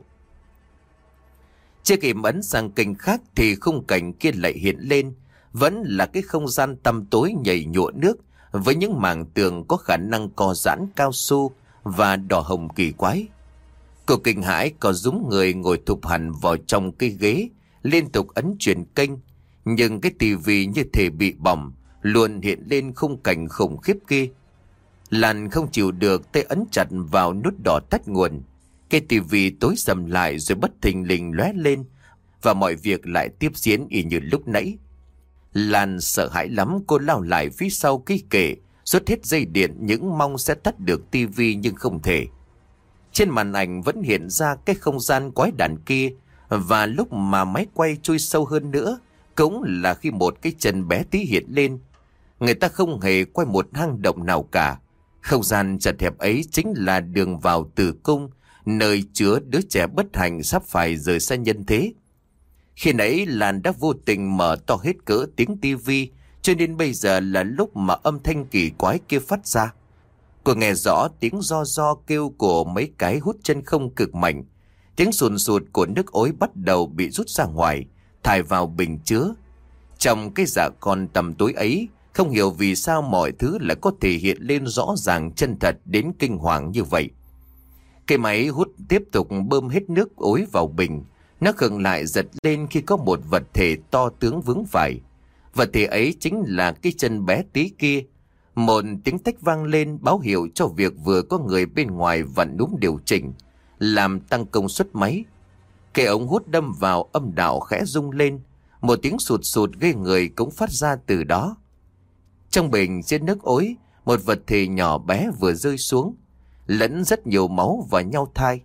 Chưa kịp ấn sang kênh khác thì khung cảnh kia lại hiện lên, vẫn là cái không gian tăm tối nhầy nhụa nước, với những mảng tường có khả năng co giãn cao su và đỏ hồng kỳ quái. Cô kinh hãi có rúm người ngồi thụp hẳn vào trong cái ghế, liên tục ấn chuyển kênh, nhưng cái tivi như thể bị bỏng, luôn hiện lên khung cảnh khủng khiếp kia. Lan không chịu được, tay ấn chặt vào nút đỏ tắt nguồn. Cái tivi tối sầm lại rồi bất thình lình lóe lên, và mọi việc lại tiếp diễn y như lúc nãy. Lan sợ hãi lắm, cô lao lại phía sau cái kệ, rút hết dây điện, những mong sẽ tắt được tivi nhưng không thể. Trên màn ảnh vẫn hiện ra cái không gian quái đản kia, và lúc mà máy quay chui sâu hơn nữa cũng là khi một cái chân bé tí hiện lên. Người ta không hề quay một hang động nào cả. Không gian chật hẹp ấy chính là đường vào tử cung, nơi chứa đứa trẻ bất hạnh sắp phải rời xa nhân thế. Khi nãy Lan đã vô tình mở to hết cỡ tiếng tivi, cho nên bây giờ là lúc mà âm thanh kỳ quái kia phát ra. Cô nghe rõ tiếng do kêu của mấy cái hút chân không cực mạnh. Tiếng sùn sụt của nước ối bắt đầu bị rút ra ngoài, thải vào bình chứa. Trong cái dạ con tầm tối ấy, không hiểu vì sao mọi thứ lại có thể hiện lên rõ ràng chân thật đến kinh hoàng như vậy. Cái máy hút tiếp tục bơm hết nước ối vào bình. Nó khựng lại giật lên khi có một vật thể to tướng vướng phải. Vật thể ấy chính là cái chân bé tí kia. Một tiếng tách vang lên báo hiệu cho việc vừa có người bên ngoài vặn núm điều chỉnh, làm tăng công suất máy. Cái ống hút đâm vào âm đạo khẽ rung lên, một tiếng sụt sụt ghê người cũng phát ra từ đó. Trong bình trên nước ối, một vật thể nhỏ bé vừa rơi xuống, lẫn rất nhiều máu và nhau thai.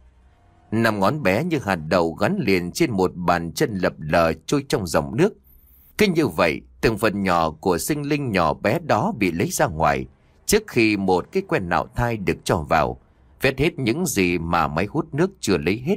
5 ngón bé như hạt đậu gắn liền trên một bàn chân lập lờ trôi trong dòng nước. Cứ như vậy, từng phần nhỏ của sinh linh nhỏ bé đó bị lấy ra ngoài, trước khi một cái que nạo thai được cho vào, vét hết những gì mà máy hút nước chưa lấy hết.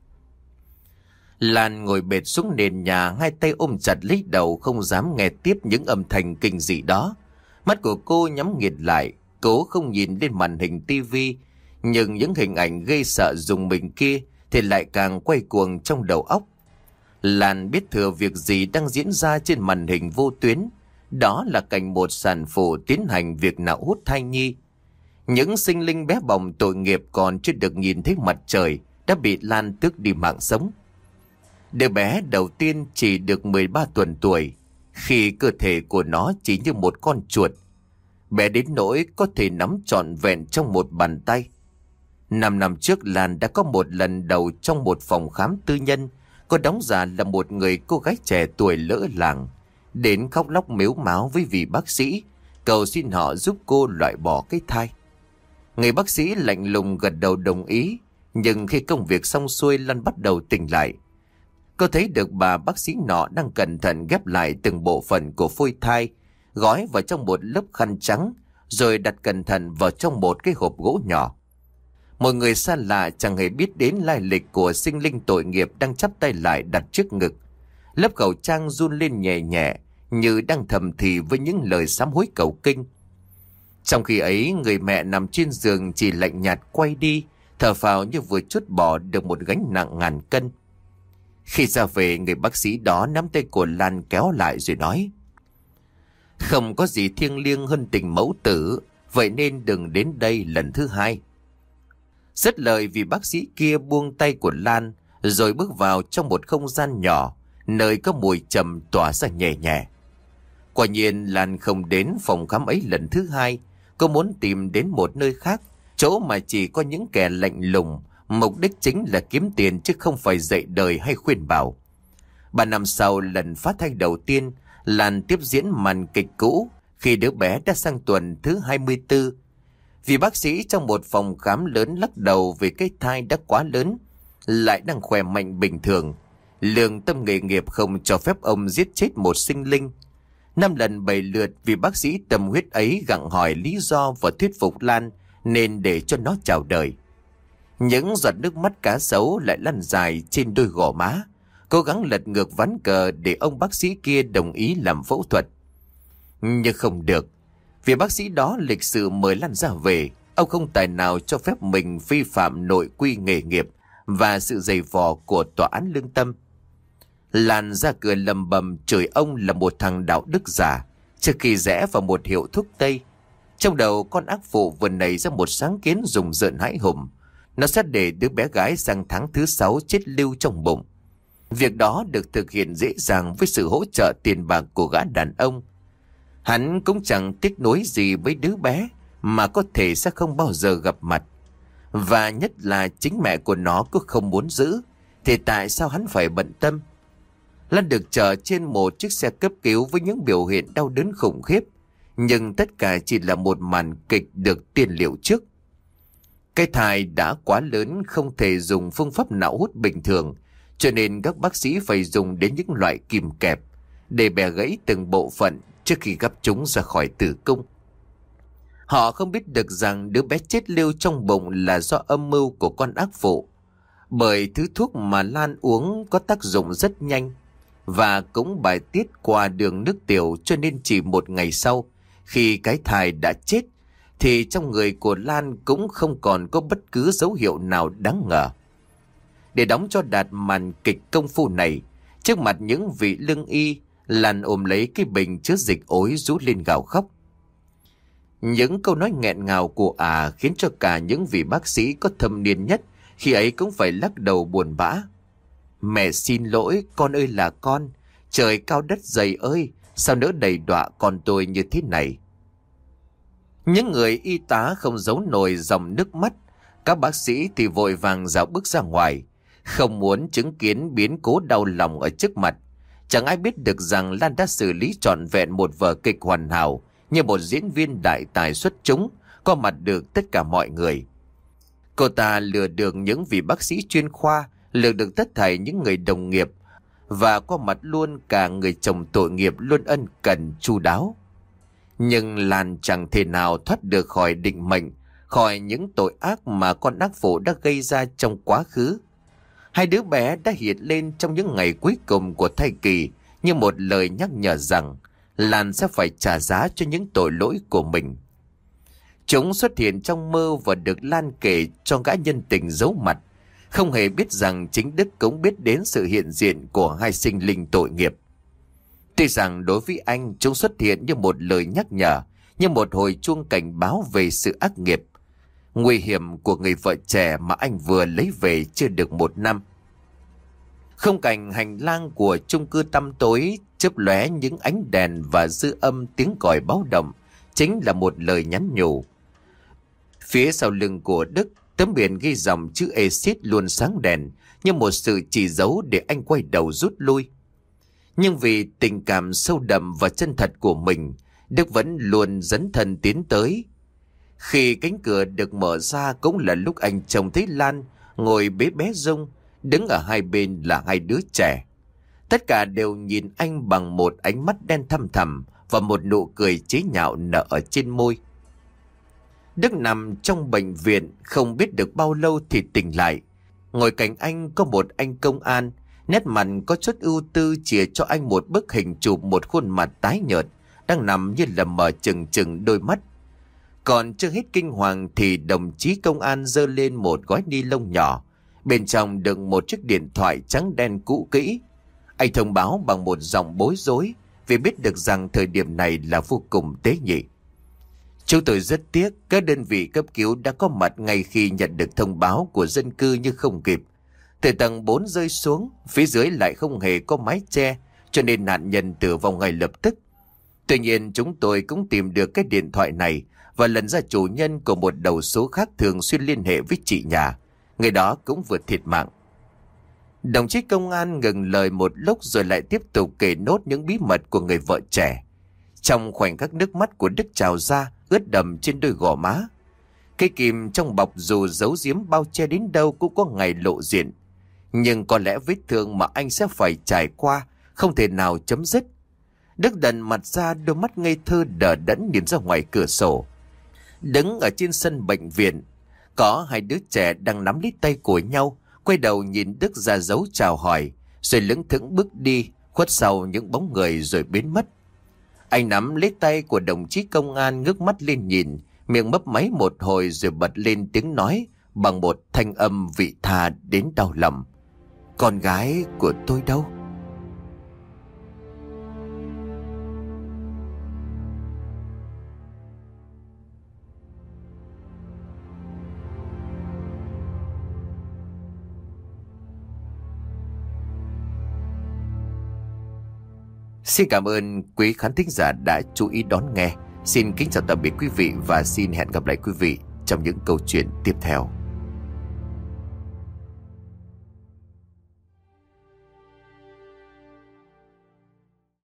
Lan ngồi bệt xuống nền nhà, hai tay ôm chặt lấy đầu, không dám nghe tiếp những âm thanh kinh dị đó. Mắt của cô nhắm nghiệt lại, cố không nhìn lên màn hình tivi, nhưng những hình ảnh gây sợ rùng mình kia thì lại càng quay cuồng trong đầu óc. Lan biết thừa việc gì đang diễn ra trên màn hình vô tuyến. Đó là cảnh một sản phụ tiến hành việc nạo hút thai nhi. Những sinh linh bé bỏng tội nghiệp còn chưa được nhìn thấy mặt trời đã bị Lan tước đi mạng sống. Đứa bé đầu tiên chỉ được 13 tuần tuổi, khi cơ thể của nó chỉ như một con chuột. Bé đến nỗi có thể nắm trọn vẹn trong một bàn tay. 5 năm trước, Lan đã có một lần đầu trong một phòng khám tư nhân. Cô đóng giả là một người cô gái trẻ tuổi lỡ làng, đến khóc lóc mếu máo với vị bác sĩ, cầu xin họ giúp cô loại bỏ cái thai. Người bác sĩ lạnh lùng gật đầu đồng ý, nhưng khi công việc xong xuôi Lan bắt đầu tỉnh lại. Cô thấy được bà bác sĩ nọ đang cẩn thận ghép lại từng bộ phận của phôi thai, gói vào trong một lớp khăn trắng, rồi đặt cẩn thận vào trong một cái hộp gỗ nhỏ. Một người xa lạ chẳng hề biết đến lai lịch của sinh linh tội nghiệp đang chắp tay lại đặt trước ngực. Lớp khẩu trang run lên nhẹ nhẹ, như đang thầm thì với những lời sám hối cầu kinh. Trong khi ấy, người mẹ nằm trên giường chỉ lạnh nhạt quay đi, thở phào như vừa trút bỏ được một gánh nặng ngàn cân. Khi ra về, người bác sĩ đó nắm tay của Lan kéo lại rồi nói: "Không có gì thiêng liêng hơn tình mẫu tử, vậy nên đừng đến đây lần thứ hai." Dứt lời, vị bác sĩ kia buông tay của Lan rồi bước vào trong một không gian nhỏ, nơi có mùi trầm tỏa ra nhẹ nhẹ. Quả nhiên Lan không đến phòng khám ấy lần thứ hai. Cô muốn tìm đến một nơi khác, chỗ mà chỉ có những kẻ lạnh lùng, mục đích chính là kiếm tiền chứ không phải dạy đời hay khuyên bảo. 3 năm sau lần phát thai đầu tiên, Lan tiếp diễn màn kịch cũ khi đứa bé đã sang tuần thứ 24. Vì bác sĩ trong một phòng khám lớn lắc đầu vì cái thai đã quá lớn, lại đang khỏe mạnh bình thường. Lương tâm nghề nghiệp không cho phép ông giết chết một sinh linh. 5 lần 7 lượt vì bác sĩ tâm huyết ấy gặng hỏi lý do và thuyết phục Lan nên để cho nó chào đời. Những giọt nước mắt cá sấu lại lăn dài trên đôi gò má, cố gắng lật ngược ván cờ để ông bác sĩ kia đồng ý làm phẫu thuật. Nhưng không được, vì bác sĩ đó lịch sự mời Lan ra về. Ông không tài nào cho phép mình vi phạm nội quy nghề nghiệp và sự giày vò của tòa án lương tâm. Lan ra cửa lầm bầm chửi ông là một thằng đạo đức giả trước khi rẽ vào một hiệu thuốc tây. Trong đầu con ác phụ vừa nảy ra một sáng kiến rùng rợn hãi hùng. Nó sẽ để đứa bé gái sang tháng thứ 6 chết lưu trong bụng. Việc đó được thực hiện dễ dàng với sự hỗ trợ tiền bạc của gã đàn ông. Hắn cũng chẳng tiếc nuối gì với đứa bé mà có thể sẽ không bao giờ gặp mặt. Và nhất là chính mẹ của nó cũng không muốn giữ, thì tại sao hắn phải bận tâm? Lan được chở trên một chiếc xe cấp cứu với những biểu hiện đau đớn khủng khiếp, nhưng tất cả chỉ là một màn kịch được tiên liệu trước. Cái thai đã quá lớn, không thể dùng phương pháp não hút bình thường, cho nên các bác sĩ phải dùng đến những loại kìm kẹp để bẻ gãy từng bộ phận trước khi gắp chúng ra khỏi tử cung. Họ không biết được rằng đứa bé chết lưu trong bụng là do âm mưu của con ác phụ, bởi thứ thuốc mà Lan uống có tác dụng rất nhanh và cũng bài tiết qua đường nước tiểu, cho nên chỉ 1 ngày sau, khi cái thai đã chết, thì trong người của Lan cũng không còn có bất cứ dấu hiệu nào đáng ngờ. Để đóng cho đạt màn kịch công phu này, trước mặt những vị lương y, Lan ôm lấy cái bình chứa dịch ối rú lên gào khóc. Những câu nói nghẹn ngào của khiến cho cả những vị bác sĩ có thâm niên nhất khi ấy cũng phải lắc đầu buồn bã. "Mẹ xin lỗi, con ơi là con. Trời cao đất dày ơi, sao nỡ đầy đọa con tôi như thế này." Những người y tá không giấu nổi dòng nước mắt. Các bác sĩ thì vội vàng dạo bước ra ngoài, không muốn chứng kiến biến cố đau lòng ở trước mặt. Chẳng ai biết được rằng Lan đã xử lý trọn vẹn một vở kịch hoàn hảo, như một diễn viên đại tài xuất chúng, có mặt được tất cả mọi người. Cô ta lừa được những vị bác sĩ chuyên khoa, lừa được tất thảy những người đồng nghiệp, và qua mặt luôn cả người chồng tội nghiệp luôn ân cần chu đáo. Nhưng Lan chẳng thể nào thoát được khỏi định mệnh, khỏi những tội ác mà con ác phụ đã gây ra trong quá khứ. 2 đứa bé đã hiện lên trong những ngày cuối cùng của thai kỳ như một lời nhắc nhở rằng Lan sẽ phải trả giá cho những tội lỗi của mình. Chúng xuất hiện trong mơ và được Lan kể cho gã nhân tình giấu mặt, không hề biết rằng chính Đức cũng biết đến sự hiện diện của 2 sinh linh tội nghiệp. Tuy rằng đối với anh, chúng xuất hiện như một lời nhắc nhở, như một hồi chuông cảnh báo về sự ác nghiệp, nguy hiểm của người vợ trẻ mà anh vừa lấy về chưa được 1 năm. Khung cảnh hành lang của chung cư tăm tối chớp lóe những ánh đèn và dư âm tiếng còi báo động chính là một lời nhắn nhủ. Phía sau lưng của Đức, tấm biển ghi dòng chữ exit luôn sáng đèn, như một sự chỉ dấu để anh quay đầu rút lui. Nhưng vì tình cảm sâu đậm và chân thật của mình, Đức vẫn luôn dấn thân tiến tới. Khi cánh cửa được mở ra cũng là lúc anh trông thấy Lan ngồi bế bé Dung, đứng ở hai bên là hai đứa trẻ. Tất cả đều nhìn anh bằng một ánh mắt đen thăm thẳm và một nụ cười chế nhạo nở ở trên môi. Đức nằm trong bệnh viện không biết được bao lâu thì tỉnh lại. Ngồi cạnh anh có một anh công an, nét mặt có chút ưu tư chìa cho anh một bức hình chụp một khuôn mặt tái nhợt, đang nằm như là mở trừng trừng đôi mắt. Còn chưa hết kinh hoàng thì đồng chí công an giơ lên một gói ni lông nhỏ, bên trong đựng một chiếc điện thoại trắng đen cũ kỹ. Anh thông báo bằng một giọng bối rối vì biết được rằng thời điểm này là vô cùng tế nhị. Chúng tôi rất tiếc các đơn vị cấp cứu đã có mặt ngay khi nhận được thông báo của dân cư nhưng không kịp. Từ tầng 4 rơi xuống, phía dưới lại không hề có mái che, cho nên nạn nhân tử vong ngay lập tức. Tuy nhiên chúng tôi cũng tìm được cái điện thoại này và lần ra chủ nhân của một đầu số khác thường xuyên liên hệ với chị nhà. Người đó cũng vừa thiệt mạng. Đồng chí công an ngừng lời một lúc rồi lại tiếp tục kể nốt những bí mật của người vợ trẻ. Trong khoảnh khắc nước mắt của Đức trào ra, ướt đầm trên đôi gò má. Cây kìm trong bọc dù giấu giếm bao che đến đâu cũng có ngày lộ diện. Nhưng có lẽ vết thương mà anh sẽ phải trải qua không thể nào chấm dứt. Đức đần mặt ra, đôi mắt ngây thơ đờ đẫn nhìn ra ngoài cửa sổ. Đứng ở trên sân bệnh viện, có hai đứa trẻ đang nắm lấy tay của nhau, quay đầu nhìn Đức ra dấu chào hỏi, rồi lững thững bước đi, khuất sau những bóng người rồi biến mất. Anh nắm lấy tay của đồng chí công an, ngước mắt lên nhìn, miệng mấp máy một hồi rồi bật lên tiếng nói bằng một thanh âm vị tha đến đau lòng. Con gái của tôi đâu? Xin cảm ơn quý khán thính giả đã chú ý đón nghe. Xin kính chào tạm biệt quý vị và xin hẹn gặp lại quý vị trong những câu chuyện tiếp theo.